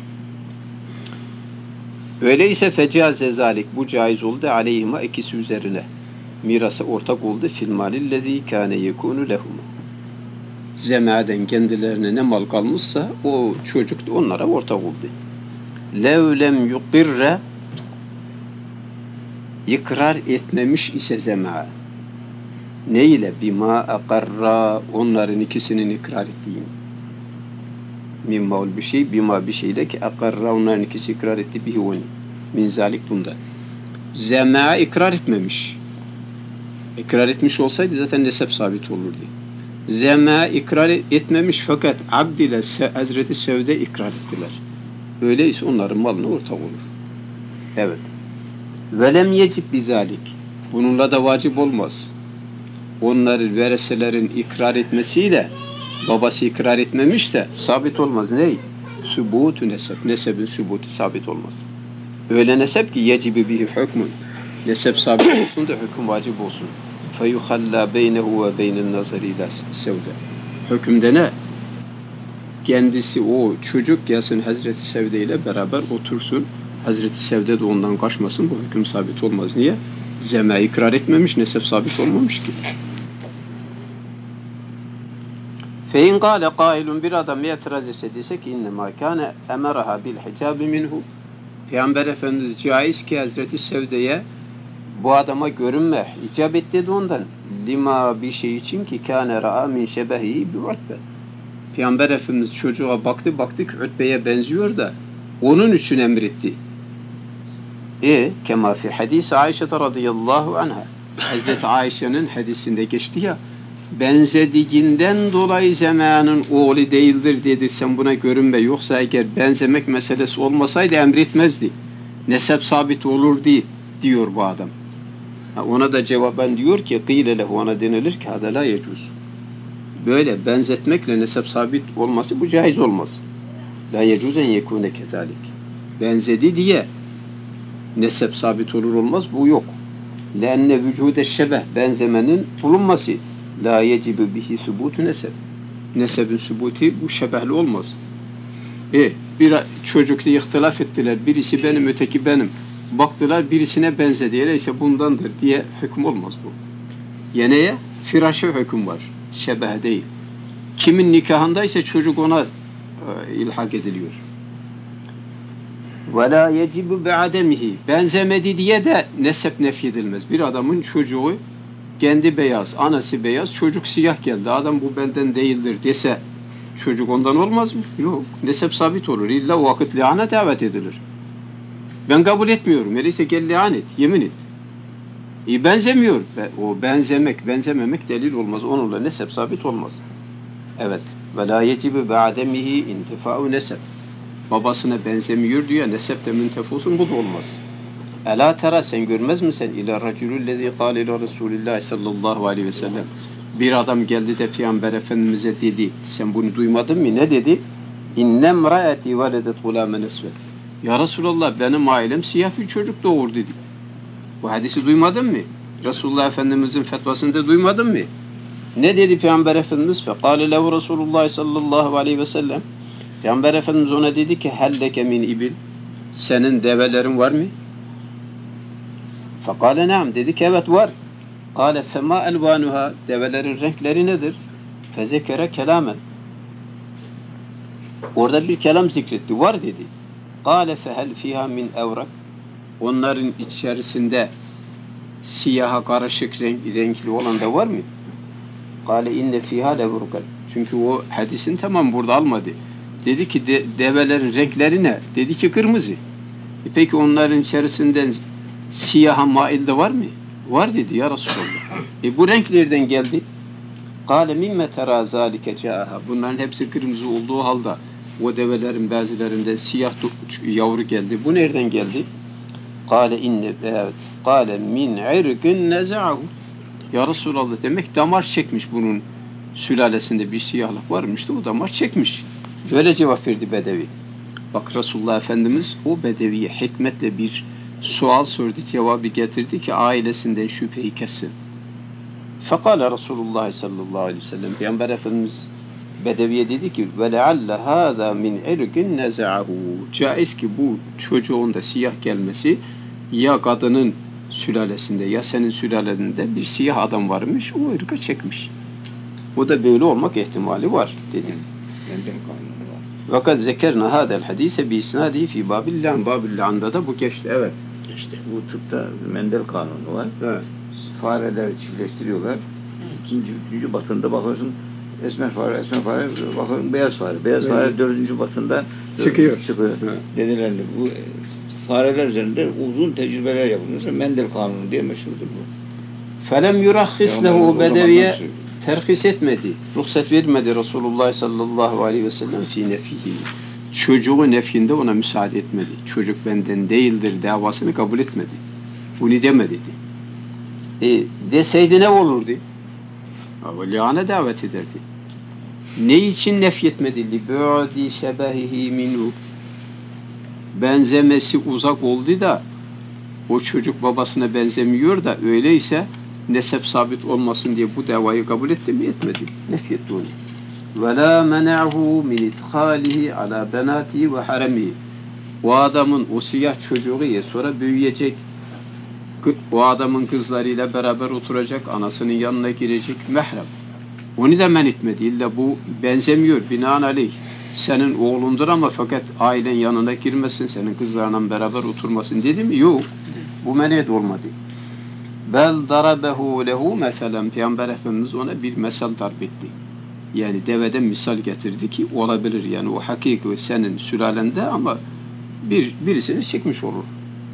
Öyleyse fecaze zalik bu caiz oldu aleyhima ikisi üzerine. Mirasa ortak oldu fil malillezî kâne yekûnü lehum. Zema'den kendilerine ne mal kalmışsa o çocuk da onlara ortak oldu. Lev lem yukirre ikrar etmemiş ise Zema. Ne ile? Bima akarra onların ikisinin ikrar ettiğini. Mimma ol bir şey, bima bir şeyle ki akarra onların ikisi ikrar etti bihi onu. Min zalik bunda. Zema ikrar etmemiş. İkrar etmiş olsaydı zaten nesep sabit olurdu. Zema ikrar etmemiş fakat Abd ile Hazreti Sevde ikrar ettiler. Öyleyse onların malına ortak olur. Evet. Velem yecib bizalik. Bununla da vacip olmaz. Onların vereselerin ikrar etmesiyle babası ikrar etmemişse sabit olmaz. Ney? Sübutu nesep. Nesebin sübutu sabit olmaz. Öyle nesep ki yecibi bihi hükmün. Nesep sabit olsun da hüküm vacip olsun. فَيُخَلَّا بَيْنَهُ وَبَيْنَ النَّظَرِ اِلَى سَوْدَ. Hükümde ne? Kendisi o çocuk gelsin Hazreti Sevde ile beraber otursun. Hazreti Sevde de ondan kaçmasın. Bu hüküm sabit olmaz. Niye? Zema ikrar etmemiş, nesep sabit olmamış ki. Fein kâle kâilun, bir adam itiraz etse dese ki innemâ kâne emeraha bil hicâbi minhu. Peygamber Efendimiz caiz ki Hazreti Sevde'ye bu adama görünme, icap et dedi ondan. Lima bir şey için ki kâne ra'a min şebehi bi Utbe. Peygamber Efendimiz çocuğa baktı ki Utbe'ye benziyor da onun için emretti. Kema fi hadis Ayşe radıyallahu anha. Hazreti Ayşe'nin hadisinde geçti ya, benzediğinden dolayı Zema'nın oğlu değildir dedi, sen buna görünme, yoksa eğer benzemek meselesi olmasaydı emretmezdi. Nesep sabit olurdu diyor bu adam. Ona da cevaben diyor ki kıyle lehu, ona denilir ki hâdâ lâ yecûz. Böyle benzetmekle nesep sabit olması bu caiz olmaz. La yecûzen yekûne kezâlik. Benzedi diye nesep sabit olur olmaz, bu yok. Lenne vücude şebeh, benzemenin bulunması. La yecibu bihi subutu nesep. Nesebin subuti bu şebehli olmaz. Bir çocukla ihtilaf ettiler. Birisi benim, öteki benim. Baktılar birisine benzedi. Öyleyse bundandır diye hüküm olmaz bu. Yeneye firaşa hüküm var. Şebeh değil. Kimin nikahındaysa çocuk ona ilhak ediliyor. وَلَا يَجِبُ بِعَدَمِهِ. Benzemedi diye de nesep nefyedilmez. Bir adamın çocuğu kendi beyaz, anası beyaz, çocuk siyah geldi. Adam bu benden değildir dese çocuk ondan olmaz mı? Yok. Nesep sabit olur. İlla o vakit li'ana davet edilir. Ben kabul etmiyorum. Öyleyse gel li'an et, yemin et. Benzemiyor. O benzememek delil olmaz. Onunla nesep sabit olmaz. Evet. وَلَا يَجِبُ بِعَدَمِهِ اِنْتِفَاءُ nesep. Babasına benzemiyor diyor, nesep de müntef olsun, bu da olmaz. Ela tera, sen görmez misin? İlâ racülüllezî kâle ilâ Resûlillâhi sallallahu aleyhi ve sellem. Bir adam geldi de Peygamber Efendimiz'e dedi, sen bunu duymadın mı? Ne dedi? İnnem ra'eti veledet gulâmen esved. Ya Resulallah, benim ailem siyah bir çocuk doğurdu dedi. Bu hadisi duymadın mı? Resulullah Efendimiz'in fetvasını duymadın mı? Ne dedi Peygamber Efendimiz? Fekâle lehu Resulullah sallallahu aleyhi ve sellem. Peygamber Efendimiz ona dedi ki helleke min ibil, senin develerin var mı? Fekâle ne'am, dedi ki evet var. Kâle femâ elvânuha, develerin renkleri nedir? Fezekere kelâmen. Orada bir kelam zikretti, var dedi. Kâle fehel fîhâ min evrak, onların içerisinde siyaha karışık renkli olan da var mı? Kâle inne fîhâ levrukel. Çünkü o hadisin tamam burada almadı. Dedi ki develerin renkleri ne? Dedi ki kırmızı. Peki onların içerisinden siyaha mail de var mı? Var dedi ya Resulallah. Bu renk nereden geldi? Kâle mimme terâ zâlike câha. Bunların hepsi kırmızı olduğu halde o develerin bazılarında siyah yavru geldi. Bu nereden geldi? Kâle inne, evet. Kâle min irgin neza'ahu. Ya Resulallah, demek damar çekmiş bunun sülalesinde bir siyahlık varmış da o damar çekmiş. Böyle cevap verdi Bedevi. Bak Resulullah Efendimiz o Bedevi'ye hikmetle bir sual sordu, cevabı getirdi ki ailesinden şüpheyi kessin. Fekale Resulullah sallallahu aleyhi ve sellem, Peygamber Efendimiz Bedevi'ye dedi ki وَلَعَلَّ هَذَا مِنْ اِرْقٍ نَزَعَهُ. Caiz ki bu çocuğun da siyah gelmesi ya kadının sülalesinde ya senin sülalende bir siyah adam varmış, o ırka çekmiş. Bu da böyle olmak ihtimali var dedim. Fakat zekerna hadel hadise bi isnadi fi babillan, babillan'da da bu geçti. Evet. İşte bu tıpta Mendel kanunu var. Evet. Fareler çiftleştiriyorlar. İkinci, üçüncü batında bakıyorsun esmer fare, bakıyorsun beyaz fare. Beyaz fare dördüncü batında çıkıyor. Evet. Dedilerle bu fareler üzerinde uzun tecrübeler yapılıyor. Mendel kanunu diye meşhurdur bu. Felem yurahhis lehu Bedevi'ye terhis etmedi. Ruhsat vermedi Resulullah sallallahu aleyhi ve sellem fi nefihi. Çocuğu nefyinde ona müsaade etmedi. Çocuk benden değildir davasını kabul etmedi. Bunu demedi. Deseydi ne olurdu? Li'ane davet ederdi. Ne için nefyetmedi? Li'bu'di şebehihi minhu. Benzemesi uzak oldu da o çocuk babasına benzemiyor da öyleyse nesep sabit olmasın diye bu davayı kabul etti mi? Etmedi. Nefyetti onu. وَلَا مَنَعْهُ مِنْ اِدْخَالِهِ عَلَى بَنَاتِهِ وَحَرَمِهِ. O adamın o siyah çocuğu sonra büyüyecek, o adamın kızlarıyla beraber oturacak, anasının yanına girecek, mehrem. Onu da men etmedi. İlla bu benzemiyor binaenaleyh. Senin oğlundur ama fakat ailen yanına girmesin, senin kızlarla beraber oturmasın dedi mi? Yok. Bu men olmadı. Bel darabehu lehu meselen. Peygamber Efendimiz ona bir mesel darp etti. Yani deveden misal getirdi ki olabilir. Yani o hakiki senin sülalende ama birisini çekmiş olur.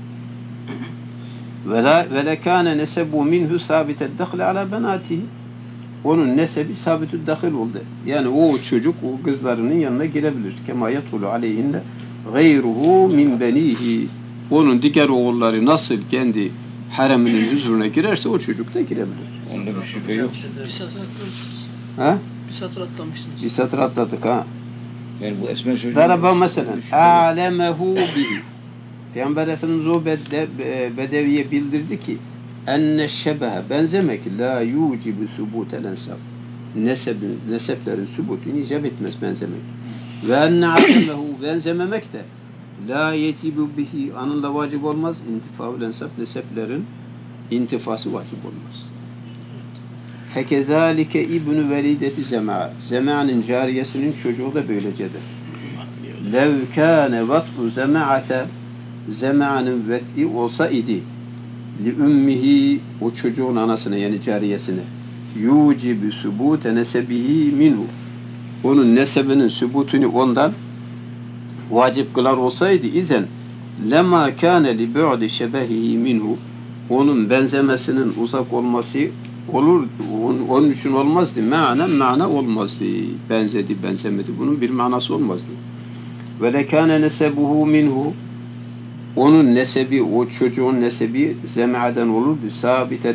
Ve lekâne nesebu minhu sabited dakhli ala benatihi. Onun nesebi sabitü dahil oldu. Yani o çocuk o kızlarının yanına girebilir. Kema yatulu aleyhinne gayruhu min benihi. Onun diğer oğulları nasıl kendi hareminin huzuruna girerse o çocuk da girebilir. Onda bir şüphe yok. Bir satır atlamışsınız. Ha? Bir satır atlamışsınız. Bir satır atladık ha. Yani bu esmer çocuğu... Daraba mesela a'lemehu bihi. Peygamber Efendimiz o bedeviye bildirdi ki enne şebehe benzemek la yucibu subutel ensab. Neseplerin subutunu icap etmez benzemek. Ve enne a'lemehu benzememek de la yecibu bihi anında vacip olmaz. İntifaul ensab neseplerin intifası vacip olmaz. Fekezalike İbn-i Velideti Zema. Zema'nın cariyesinin çocuğu da böylecedir. Lev kâne vat'u zema'ate Zema'nın vet'i olsa idi li ümmihi o çocuğun anasına yani cariyesine yucibu subute nesebihi minhu onun nesebinin sübutunu ondan vacip kılar olsaydı izen lema kâne li bu'di şebehihi minhu onun benzemesinin uzak olması olur, onun için olmazdı. Ma'na olmazdı. Benzemedi. Bunun bir manası olmazdı. Ve lekâne nesebuhu minhu onun nesebi, o çocuğun nesebi zem'aden olurdu. Sabite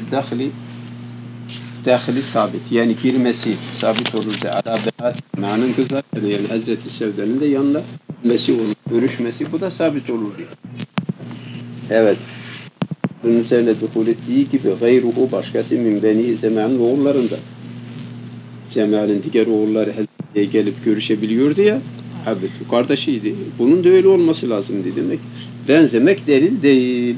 dahli sabit. Yani girmesi sabit olurdu. Alabehat ma'nın kızları yani Hazreti Sevda'nın da yanına görüşmesi bu da sabit olurdu. Evet. Bunun üzerine duhul ettiği gibi gayruhu başkası min beni Zema'nın oğullarında. Zema'nın diğer oğulları Hazret'e gelip görüşebiliyordu ya. Evet, kardeşiydi. Bunun da öyle olması lazımdı demek. Benzemek delil değil.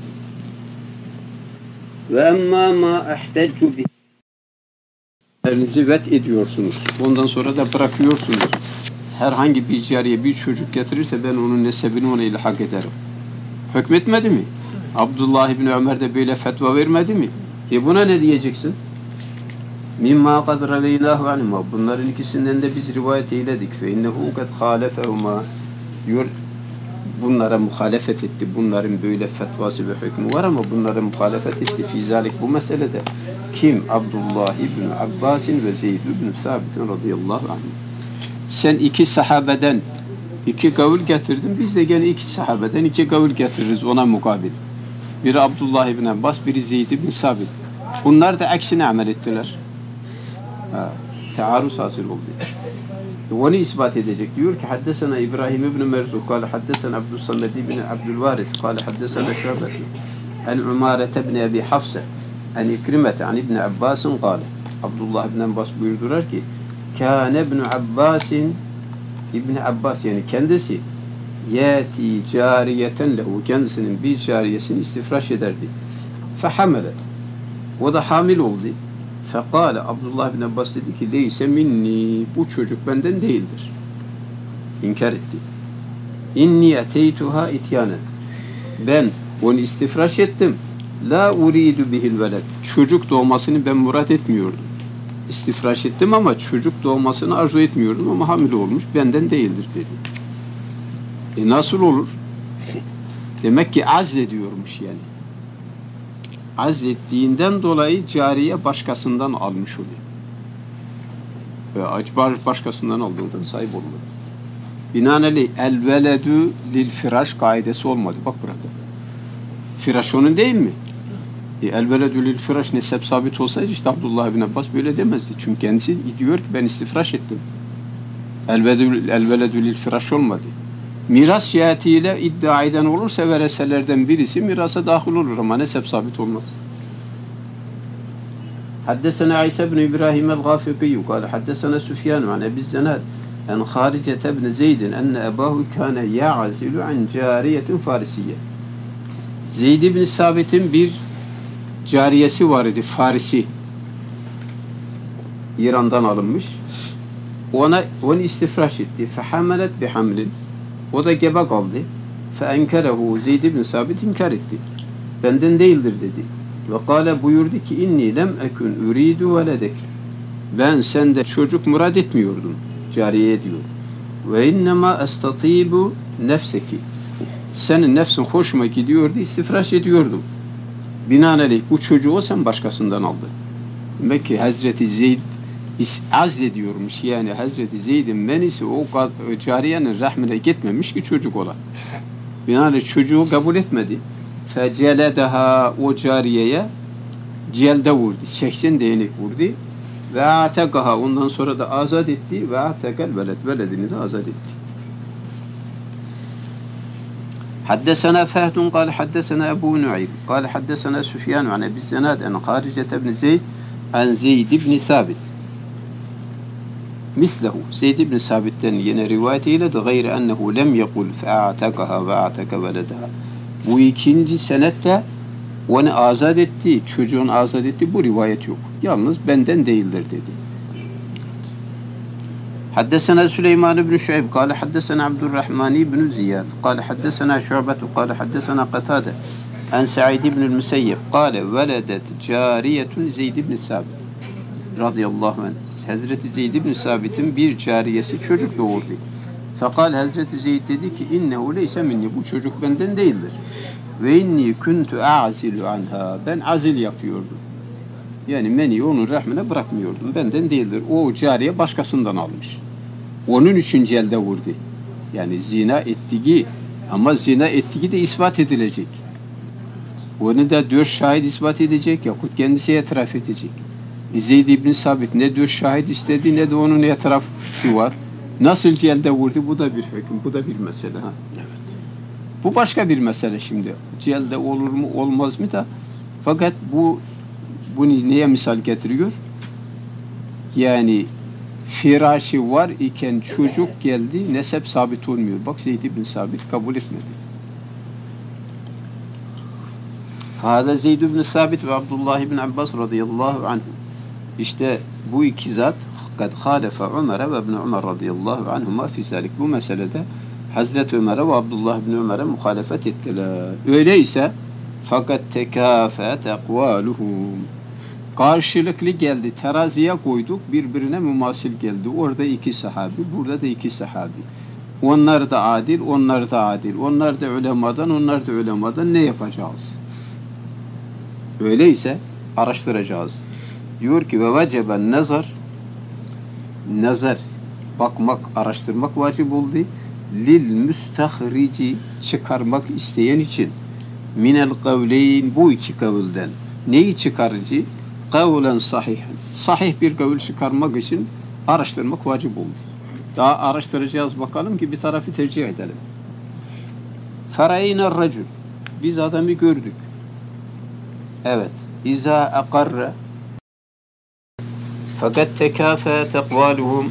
Ve emmâ mâ ehteccu bihi. Elinizi vet ediyorsunuz. Ondan sonra da bırakıyorsunuz. Herhangi bir cariye bir çocuk getirirse ben onun nesebini ona ilhak ederim. Hükmetmedi mi? Abdullah İbni Ömer de böyle fetva vermedi mi? Buna ne diyeceksin? Mimma kad raveynahu anhuma. Bunların ikisinden de biz rivayet eyledik. Fe innehu kad halefehuma diyor. Bunlara muhalefet etti. Bunların böyle fetvası ve hükmü var ama bunlara muhalefet etti. Fizalik bu meselede. Kim? Abdullah İbni Abbasin ve Zeyd İbni Sabit'in radıyallahu anh. Sen iki sahabeden iki kavul getirdin. Biz de gene iki sahabeden iki kavul getiririz ona mukabil. Biri Abdullah İbni Abbas, biri Zeyd İbni Sabit. Bunlar da aksine amel ettiler. Tearruz hasıl oldu. Onu ispat edecek. Diyor ki haddesena İbrahim İbni Merzuh kâle haddesena Abdüssamed İbni Abdülvaris kâle haddesena Şu'bet en Umarete İbni Ebi Hafse en İkrimete en İbni Abbas'ın kâle Abdullah İbni Abbas buyurdular ki kâne İbni Abbas'in İbni Abbas yani kendisi yâti cariyeten lehu kendisinin bir cariyesini istifraş ederdi. Fehamele o da hamil oldu. Fekale Abdullah bin Abbas dedi ki leyse minni bu çocuk benden değildir. İnkar etti. İnni eteytuha ityanen ben onu istifraş ettim. La uridu bihil veled çocuk doğmasını ben murat etmiyordum. İstifraş ettim ama çocuk doğmasını arzu etmiyordum ama hamile olmuş benden değildir dedi. Nasıl olur? Demek ki azlediyormuş yani. Azlettiğinden dolayı cariye başkasından almış oluyor. Ve başkasından aldığından sahip olmadı. Binaenaleyh el veledü lil firaş kaidesi olmadı. Bak burada. Firaş onun değil mi? El veledü lil firaş nesep sabit olsaydı işte Abdullah bin Abbas böyle demezdi. Çünkü kendisi diyor ki ben istifraş ettim. El veledü lil firaş olmadı. Miras cihetiyle iddia eden olursa vereselerden birisi mirasa dahil olur ama nesep sabit olmaz. Haddesena İsa ibn İbrahim el-Gâfiqiyyu kâle haddesena Süfyan an Ebi Zenad en Haricete ibn Zeydin enne ebahu kâne ya'zilu an cariyetin farisiyye. Zeyd ibn Sabit'in bir cariyesi var idi, Farisi. İran'dan alınmış. Onu istifraş etti. Fehamelet bihamlin. O da gebe kaldı. Feenkerehu, Zeyd ibn Sabit inkar etti. Benden değildir dedi. Ve kâle buyurdu ki inni lem ekun uridu veledek. Ben sende çocuk murad etmiyordum. Cariye diyor. Ve innema estatibu nefseki. Senin nefsin hoşuma gidiyordu, istifraş ediyordum. Binaenaleyh bu çocuğu sen başkasından aldın. Demek ki Hazreti Zeyd azlediyormuş. Yani Hazreti Zeyd'in menisi o cariyenin rahmine gitmemiş ki çocuk ola. Binaenaleyh çocuğu kabul etmedi. Feceledeha, o cariyeye celde vurdu. 80 değnek vurdu. Ve atekaha, ondan sonra da azat etti. Ve atekel veledini de azat etti. حدثنا فهد قال حدثنا أبو نعيم قال حدثنا سفيان عن أبي الزناد عن خارجة بن زيد عن زيد بن ثابت مثله زيد بن ثابت'ten yine rivayet eyledi gayri ennehu lem yekul fe'atekaha ve ateka veledaha. Bu ikinci senette onu azat etti, çocuğun azat etti, bu rivayet yok. Yalnız benden değildir dedi. حدثنا سليمان بن شعيب قال حدثنا عبد الرحمن بن زياد قال حدثنا شعبة قال حدثنا قتادة عن سعيد بن المسيب قال ولدت جارية زيد بن ثابت radıyallahu anh. Hazreti Zeyd ibn Sabit'in bir cariyesi çocuk doğurdu. Fakat Hazreti Zeyd dedi ki innehu leyse minni, bu çocuk benden değildir. Ve inni kuntu a'zilu anha, ben azil yapıyordum. Yani meni onun rahmine bırakmıyordum. Benden değildir. O cariye başkasından almış. Onun için celde vurdu. Yani zina ettiği, ama zina ettiği de ispat edilecek. Onu da 4 şahit ispat edecek yahut kendisi itiraf edecek. Zeyd ibn Sabit ne 4 şahit istedi ne de onun itirafı var. Nasıl celde vurdu? Bu da bir hüküm, bu da bir mesele. Ha? Evet. Bu başka bir mesele şimdi. Celde olur mu olmaz mı da. Fakat bunu neye misal getiriyor? Yani firaşı var iken çocuk geldi, nesep sabit olmuyor. Bak Zeyd ibn Sabit kabul etmedi. Hâzâ Zeyd ibn Sabit ve Abdullah ibn Abbas radıyallahu anh. İşte bu iki zat kad hâlefe Ömer'e ve ibn Ömer radıyallahu anhuma fi zâlik. Bu meselede Hazreti Ömer'e ve Abdullah ibn Ömer'e muhalefet ettiler. Öyleyse fakat tekâfet ekvâluhum. Karşılıklı geldi, teraziye koyduk, birbirine mumasil geldi. Orada 2 sahabi, burada da 2 sahabi. Onlar da adil, onlar da adil. Onlar da ulemadan, onlar da ulemadan. Ne yapacağız? Öyleyse araştıracağız. Diyor ki ve veceben nazar, bakmak, araştırmak vacip oldu. Lil müstahrici, çıkarmak isteyen için minel kavleyn, bu 2 kavulden. Neyi çıkarıcı? Kavlen sahihen. Sahih bir kavul çıkarmak için araştırmak vacip oldu. Daha araştıracağız bakalım ki bir tarafı tercih edelim. Ferayner racul. Biz adamı gördük. Evet. İza akarre fakat tekâfâet ekvâluhum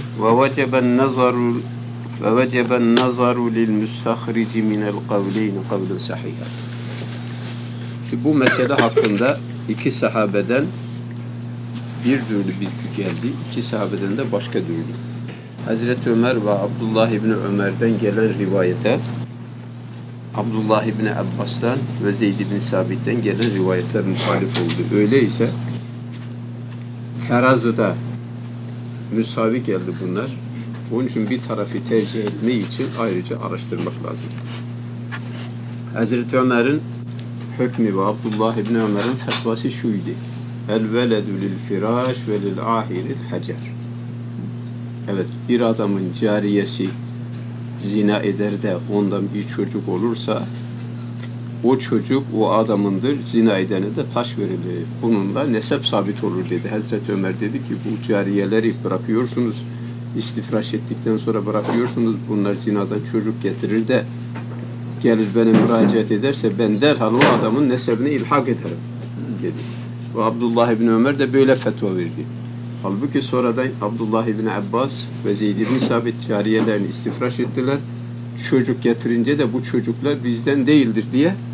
ve veceben nazaru lil müstahrici minel kavleyn kavlen sahihen. Bu mesele hakkında 2 sahabeden bir türlü bilgi geldi, 2 sahabeden de başka türlü. Hazreti Ömer ve Abdullah ibn Ömer'den gelen rivayete, Abdullah ibn Abbas'tan ve Zeyd ibn Sabit'ten gelen rivayetler muhalif oldu. Öyleyse terazıda müsavi geldi bunlar. Onun için bir tarafı tercih etmeyi için ayrıca araştırmak lazım. Hazreti Ömer'in hükmü ve Abdullah ibn Ömer'in fetvası şuydu. El veledu lil firaş ve lil ahiril hacer. Evet, bir adamın cariyesi zina eder de ondan bir çocuk olursa o çocuk o adamındır, zina edene de taş verilir. Bununla nesep sabit olur dedi. Hazreti Ömer dedi ki bu cariyeleri bırakıyorsunuz, istifraş ettikten sonra bırakıyorsunuz, bunlar zinadan çocuk getirir de gelir bana müracaat ederse ben derhal o adamın nesebine ilhak ederim dedi. Ve Abdullah ibn Ömer de böyle fetva verdi. Halbuki sonradan Abdullah ibn Abbas ve Zeyd ibn Sabit cariyelerini istifraş ettiler. Çocuk getirince de bu çocuklar bizden değildir diye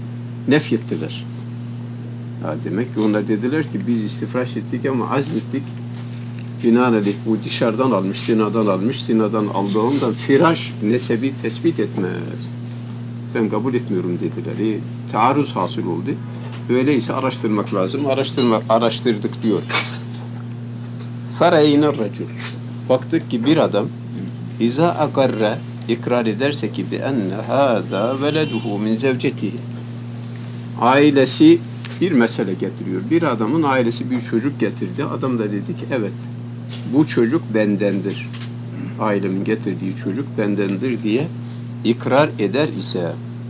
nefyettiler. Ha, demek ki onlar dediler ki biz istifraş ettik ama azmettik. Binaenaleyh bu dışarıdan almış, zinadan aldığından firaş nesebi tespit etmez. Ben kabul etmiyorum dediler. Taarruz hasıl oldu. Öyleyse araştırmak lazım. Araştırdık diyor. Fareyne racul. Baktık ki bir adam İza akarra ikrar ederse ki bi enne hâzâ veleduhu min zevcetihi. Ailesi bir mesele getiriyor. Bir adamın ailesi bir çocuk getirdi. Adam da dedi ki evet bu çocuk bendendir. Ailemin getirdiği çocuk bendendir diye ikrar eder ise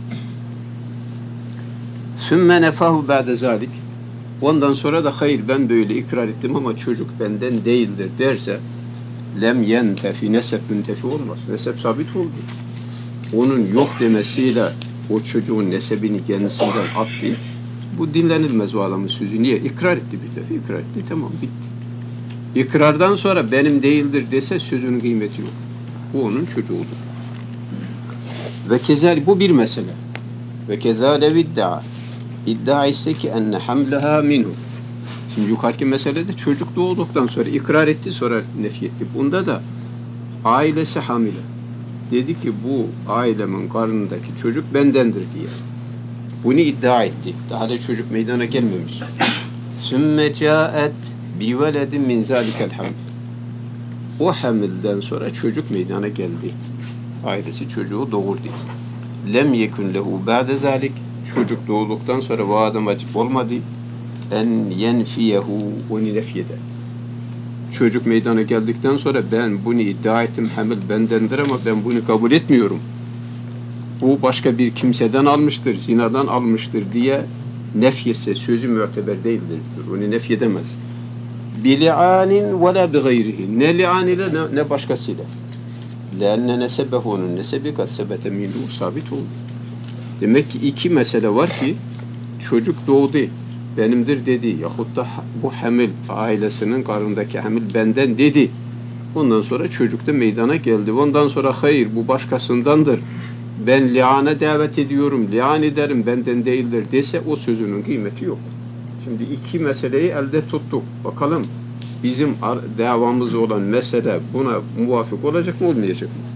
sümme nefahu ba'de zalik, ondan sonra da hayır ben böyle ikrar ettim ama çocuk benden değildir derse lem yentefi, nesep müntefi olmaz. Nesep sabit oldu. Onun yok demesiyle o çocuğun nesebini kendisinden attı. Bu dinlenilmez o adamın sözü. Niye? İkrar etti bir defa. İkrar etti. Tamam bitti. İkrardan sonra benim değildir dese sözünün kıymeti yok. Bu onun çocuğudur. Ve kezalik bu bir mesele. Ve kezalev iddia ise ki enne hamleha minhu. Şimdi yukarıki meselede çocuk doğduktan sonra ikrar etti, sonra nefyetti. Bunda da ailesi hamile. Dedi ki bu ailemin karnındaki çocuk bendendir diye. Bunu iddia etti. Daha da çocuk meydana gelmemiş. Sümme caet bi veledin min zalikel haml. O hamilden sonra çocuk meydana geldi. Ailesi çocuğu doğurdu. Lem yekun lehu ba'de zalik. Çocuk doğduktan sonra bu adam acip olmadı. En yenfiyehu, onu nefyeder. Çocuk meydana geldikten sonra ben bunu iddia ettim, hamil bendendir ama ben bunu kabul etmiyorum. Bu başka bir kimseden almıştır, zinadan almıştır diye nefyetse sözü müteber değildir. Onu nefyedemez. Bili'anin ve la bi gayrihi. Ne li'an ile ne başkasıyla. Lenne nesebehu, onun nesebi kad sebete minhu, sabit oldu. Demek ki iki mesele var ki çocuk doğdu, benimdir dedi yahut da bu hamil ailesinin karnındaki hamil benden dedi. Ondan sonra çocuk da meydana geldi. Ondan sonra hayır bu başkasındandır. Ben li'ana davet ediyorum, li'an ederim benden değildir dese o sözünün kıymeti yok. Şimdi iki meseleyi elde tuttuk. Bakalım bizim davamız olan mesele buna muvafık olacak mı olmayacak mı?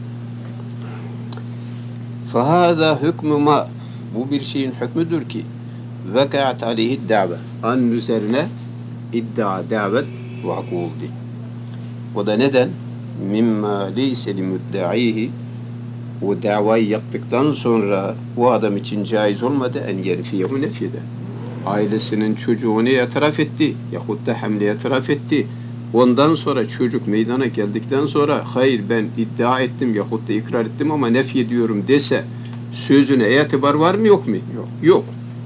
فَهَذَا hükmü ma. Bu bir şeyin hükmüdür ki vekâet aleyhi dâve. An üzerine iddia, davet vakı oldu. O da neden? Mimma leyse li müdda'ihi. O davayı yaptıktan sonra o adam için caiz olmadı en yerfiyehu nefyede. Ailesinin çocuğunu itiraf etti yahut da hamle itiraf etti. Ondan sonra çocuk meydana geldikten sonra hayır ben iddia ettim yahut da ikrar ettim ama nefy ediyorum dese sözüne itibar var mı yok mu? Yok. Yok.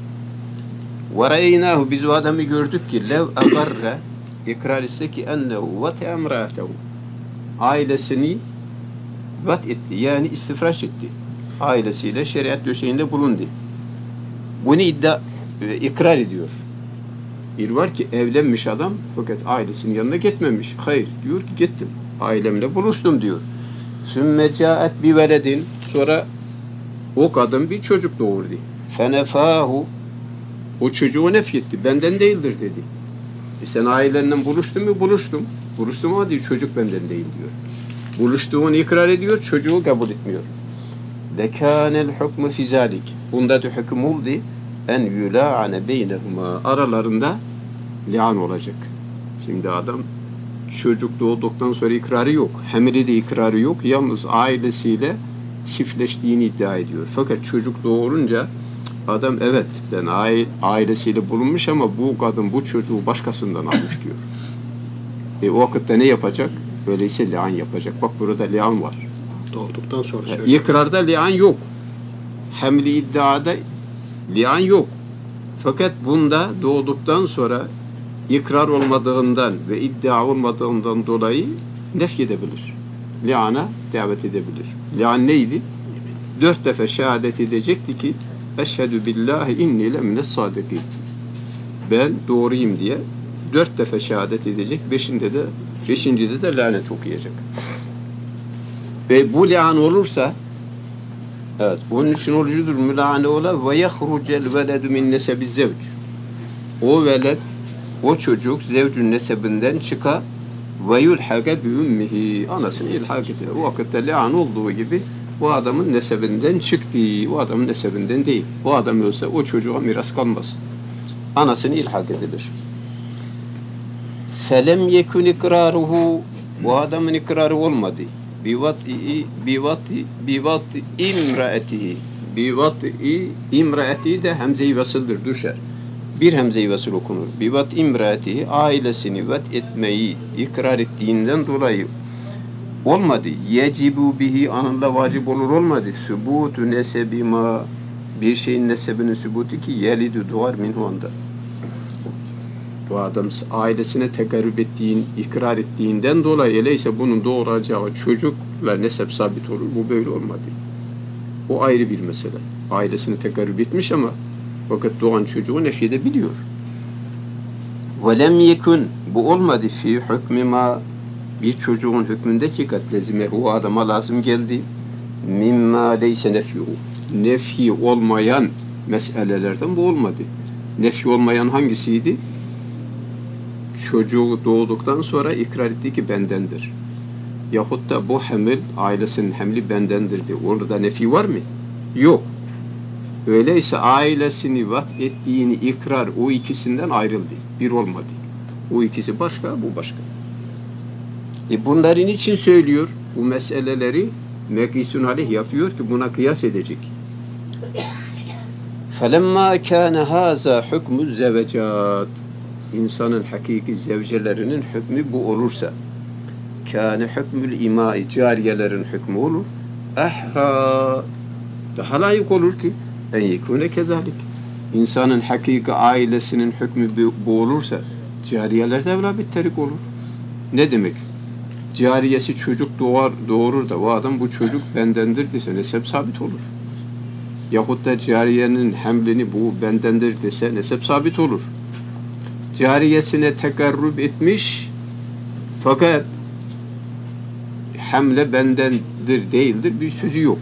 وَرَيْنَاهُ biz o adamı gördük ki lev اَقَرَّ ikrar etse ki ennehu وَتَ اَمْرَاتَهُ ailesini vat etti yani istifraş etti. Ailesiyle şeriat döşeğinde bulundu. Bunu ikrar ediyor. Bir var ki evlenmiş adam fakat ailesinin yanına gitmemiş. Hayır diyor ki gittim. Ailemle buluştum diyor. Sümme caet bi veledin sonra o kadın bir çocuk doğurdu. Fenefahu o çocuğu nefyetti. Benden değildir dedi. Sen ailenden buluştun mu? Buluştum. Buluştum ama diyor çocuk benden değil diyor. Buluştuğunu ikrar ediyor, çocuğu kabul etmiyor. Lekânel hukmu fizalik. Bunda da hüküm oldu. En yulâ'ane beynehumâ. Aralarında li'an olacak. Şimdi adam çocuk doğduktan sonra ikrarı yok. Hamile de ikrarı yok. Yalnız ailesiyle çiftleştiğini iddia ediyor. Fakat çocuk doğurunca adam evet ben ailesiyle bulunmuş ama bu kadın bu çocuğu başkasından almış diyor. O vakitte ne yapacak? Öyleyse li'an yapacak. Bak burada li'an var. Doğduktan sonra söylüyor. İkrarda li'an yok. Hamli iddiada li'an yok. Fakat bunda doğduktan sonra ikrar olmadığından ve iddia olmadığından dolayı nefyedebilir. Li'ana davet edebilir. Li'an neydi? 4 defa şehadet edecekti ki eşhedü billahi inni lemines sadikin. Ben doğruyum diye 4 defa şehadet edecek. 5'incide de lanet okuyacak. Ve bu li'an olursa Evet, onun için olucudur mülâne ola ve yehrucel veledu min nesebi zevc. O veled, o çocuk zevcün nesebinden çıka ve yulhaka bi ummihi. Anasını ilhak eder. O vakitte le'an olduğu gibi bu adamın nesebinden çıktı. O adamın nesebinden değil. O adam ölse o çocuğa miras kalmaz. Anasını ilhak edilir. Felem yekun ikraruhu. Bu adamın ikrarı olmadı. Bivat'i imraetihi. Bivat'i imraetihi de hemze-i vasıldır, düşer. Bir hemze-i vasıl okunur. Bivat'i imraetihi, ailesini vat etmeyi ikrar ettiğinden dolayı olmadı. Yecibu bihi, anında vacip olur olmadı. Sübutu nesebi ma, bir şeyin nesebinin sübutu ki yelidu doğar minhu anda. Bu adam ailesine tegarrüb ettiğin, ikrar ettiğinden dolayı öyleyse bunun doğuracağı çocukla nesep sabit olur. Bu böyle olmadı. O ayrı bir mesele. Ailesine tegarrüb etmiş ama fakat doğan çocuğu nefyedebiliyor. وَلَمْ يَكُنْ bu olmadı fi hükmü ma, bir çocuğun hükmündeki katlezime o adama lazım geldi. Mimma leyse nefyu, nefyi olmayan meselelerden bu olmadı. Nefyi olmayan hangisiydi? Çocuğu doğduktan sonra ikrar etti ki bendendir. Yahut da bu hamil, ailesinin hamli bendendir diye. Orada nefi var mı? Yok. Öyleyse ailesini vat ettiğini ikrar o ikisinden ayrıldı. Bir olmadı. O ikisi başka, bu başka. Bunların için söylüyor. Bu meseleleri mekisun aleyh yapıyor ki buna kıyas edecek. فَلَمَّا كَانَ هَذَا حُكْمُ الزَّوَجَاتِ İnsanın hakiki zevcelerinin hükmü bu olursa, kâne hükmül imâi, cariyelerin hükmü olur, ehra, daha layık olur ki en yekûne kezalik. İnsanın hakiki ailesinin hükmü bu olursa, cariyeler de evlâ bitterik olur. Ne demek? Cariyesi çocuk doğurur da o adam bu çocuk bendendir dese nesep sabit olur. Yahut da cariyenin hamlini bu bendendir dese nesep sabit olur. Cariyesine tekarrüb etmiş fakat hamle bendendir değildir bir sözü yok.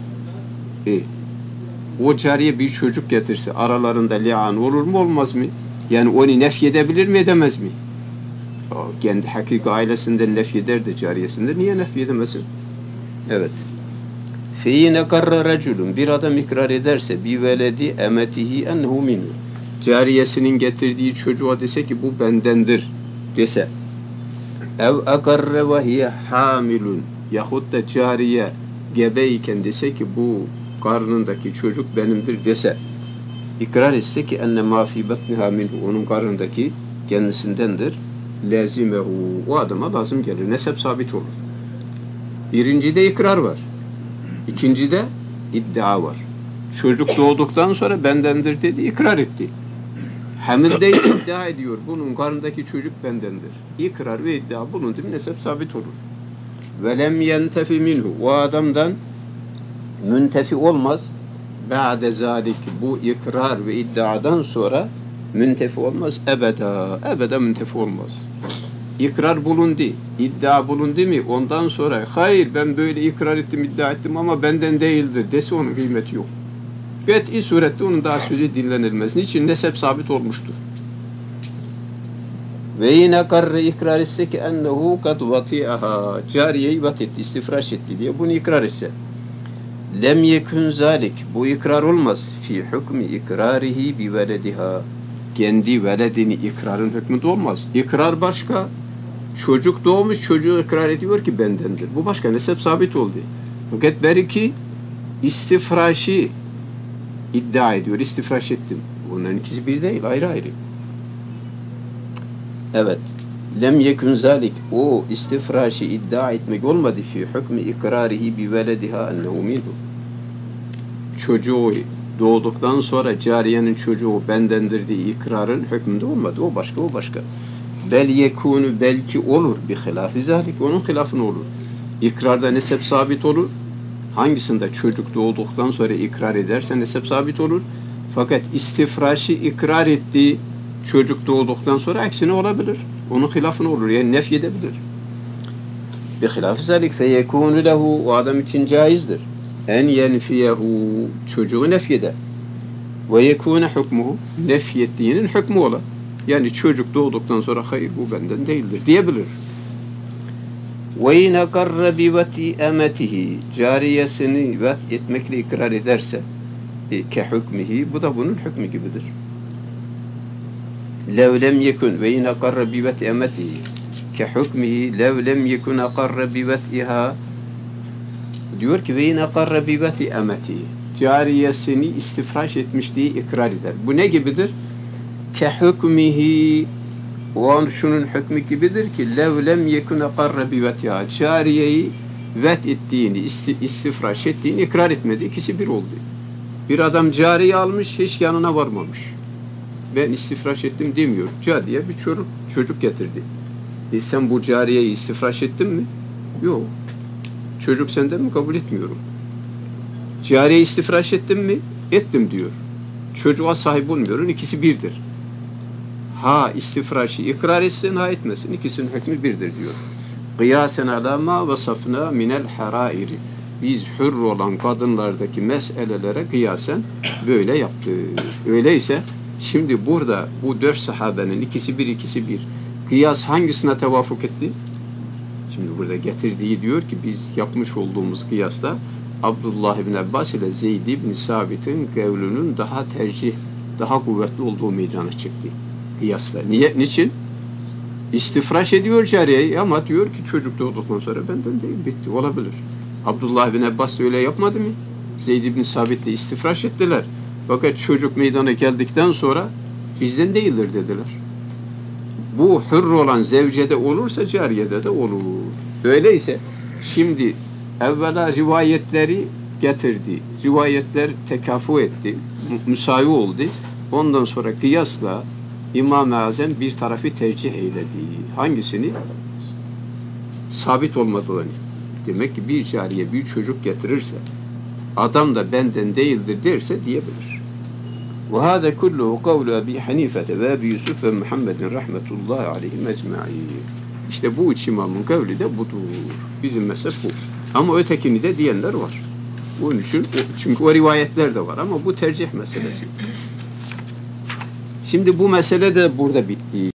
O cariye bir çocuk getirse aralarında li'an olur mu olmaz mı? Yani onu nefyedebilir mi edemez mi? Kendi hakiki ailesinden nefyeder de cariyesinden niye nefyedemesin? Evet. Feyine karra reculun, bir adam ikrar ederse bi veledi emetihi ennehu minhu, cariyesinin getirdiği çocuğa dese ki bu bendendir dese, ev akarre ve hiye hamilun, yahut da cariye gebeyken dese ki bu karnındaki çocuk benimdir dese, ikrar etse ki enne ma fi batniha minhu, onun karnındaki kendisindendir, lazimehu, o adama lazım gelir, nesep sabit olur. Birincide ikrar var, ikincide iddia var. Çocuk doğduktan sonra bendendir dedi, ikrar etti. Hamilde iddia ediyor, bunun karnındaki çocuk bendendir. İkrar ve iddia bulundu, nesep sabit olur. Velem yentefi minhu, o adamdan müntefi olmaz. Ba'de zalik, bu ikrar ve iddiadan sonra müntefi olmaz, ebede müntefi olmaz. İkrar bulundu, iddia bulundu mu ondan sonra hayır ben böyle ikrar ettim, iddia ettim ama benden değildir dese onun kıymeti yok. Vet'i surette onun daha sözü dinlenilmez. Niçin? Nesep sabit olmuştur. Ve yine karre ikrar etse ki ennehu kad vati'aha, cariyeyi vat etti, istifraş etti diye bunu ikrar etse. Lem yekun zalik, bu ikrar olmaz. Fi hükmü ikrarihi bi velediha, kendi veledini ikrarın hükmünde olmaz. İkrar başka, çocuk doğmuş çocuğu ikrar ediyor ki bendendir. Bu başka, nesep sabit oldu. Fakat belki istifraşı iddia ediyor, istifraş ettim. Onların ikisi bir değil, ayrı ayrı. Evet. Lem yekun zalik, o istifraşı iddia etmek olmadı fi hükmü ikrarihi bi velediha ennehu minhu. Çocuğu doğduktan sonra cariyenin çocuğu bendendir diye ikrarın hükmünde olmadı. O başka, o başka. Bel yekunu, belki olur bi hilafı zalik, onun hilafına olur. İkrarda nesep sabit olur. Hangisinde çocuk doğduktan sonra ikrar ederse nesep sabit olur. Fakat istifraşı ikrar ettiği çocuk doğduktan sonra aksine olabilir. Onun hilafına olur. Yani nefyedebilir. Bi hilafı zalik fe yekunu lehu, o adam için caizdir. en yenfiyehu, çocuğu nefyeder. Ve yekûne hukmuhu, nefyettiğinin hükmü ola. Yani çocuk doğduktan sonra hayır bu benden değildir diyebilir. Ve in akarra bi veti emetihi, cariyesini vet etmekle ikrar ederse ke hükmihi, bu da bunun hükmü gibidir. Lev lem yekun ve in akarra bi veti emetihi ke hükmihi lev lem yekun akarra bi vetiha, diyor ki ve in akarra bi veti emetihi, cariyesini istifraş etmiş diye ikrar eder. Bu ne gibidir? Ke hükmihi, o şunun hükmü gibidir ki lev lem yekun akarra bi vetiha, cariyeyi vet ettiğini, istifraş ettiğini ikrar etmedi. İkisi bir oldu. Bir adam cariye almış, hiç yanına varmamış. Ben istifraş ettim demiyor. Cariye bir çocuk getirdi. Sen bu cariyeyi istifraş ettin mi? Yok. Çocuk senden mi? Kabul etmiyorum. Cariye istifraş ettin mi? Ettim diyor. Çocuğa sahip olmuyorum. İkisi birdir. Ha istifraşı ikrar etsin, ha etmesin. İkisinin hükmü birdir diyor. Kıyasen ala ma vasafna minel harairi. Biz hür olan kadınlardaki meselelere kıyasen böyle yaptık. Öyleyse şimdi burada bu 4 sahabenin ikisi bir. Kıyas hangisine tevafuk etti? Şimdi burada getirdiği diyor ki biz yapmış olduğumuz kıyasla Abdullah ibn Abbas ile Zeyd ibn Sabit'in kavlünün daha kuvvetli olduğu meydana çıktı. Kıyasla. Niçin? İstifraş ediyor cariyeyi ama diyor ki çocuk doğduktan sonra benden değil, bitti. Olabilir. Abdullah bin Abbas da öyle yapmadı mı? Zeyd ibn Sabit de istifraş ettiler. Fakat çocuk meydana geldikten sonra bizden değildir dediler. Bu hür olan zevcede olursa cariyede de olur. Öyleyse şimdi evvela rivayetleri getirdi. Rivayetler tekafu etti. Müsavi oldu. Ondan sonra kıyasla İmam-ı Azam bir tarafı tercih eyledi. Hangisini? Sabit olmadığını. Demek ki bir cariye bir çocuk getirirse adam da benden değildir derse diyebilir. Ve hâze kulluhu kavlu Ebi Hanifete ve Ebi Yusuf ve Muhammedin rahmetullahi aleyhim ecma'in. İşte bu üç imamın kavli de budur. Bizim mezhep bu. Ama ötekini de diyenler var. Bunun için, çünkü o rivayetler de var ama bu tercih meselesi. Şimdi bu mesele de burada bitti.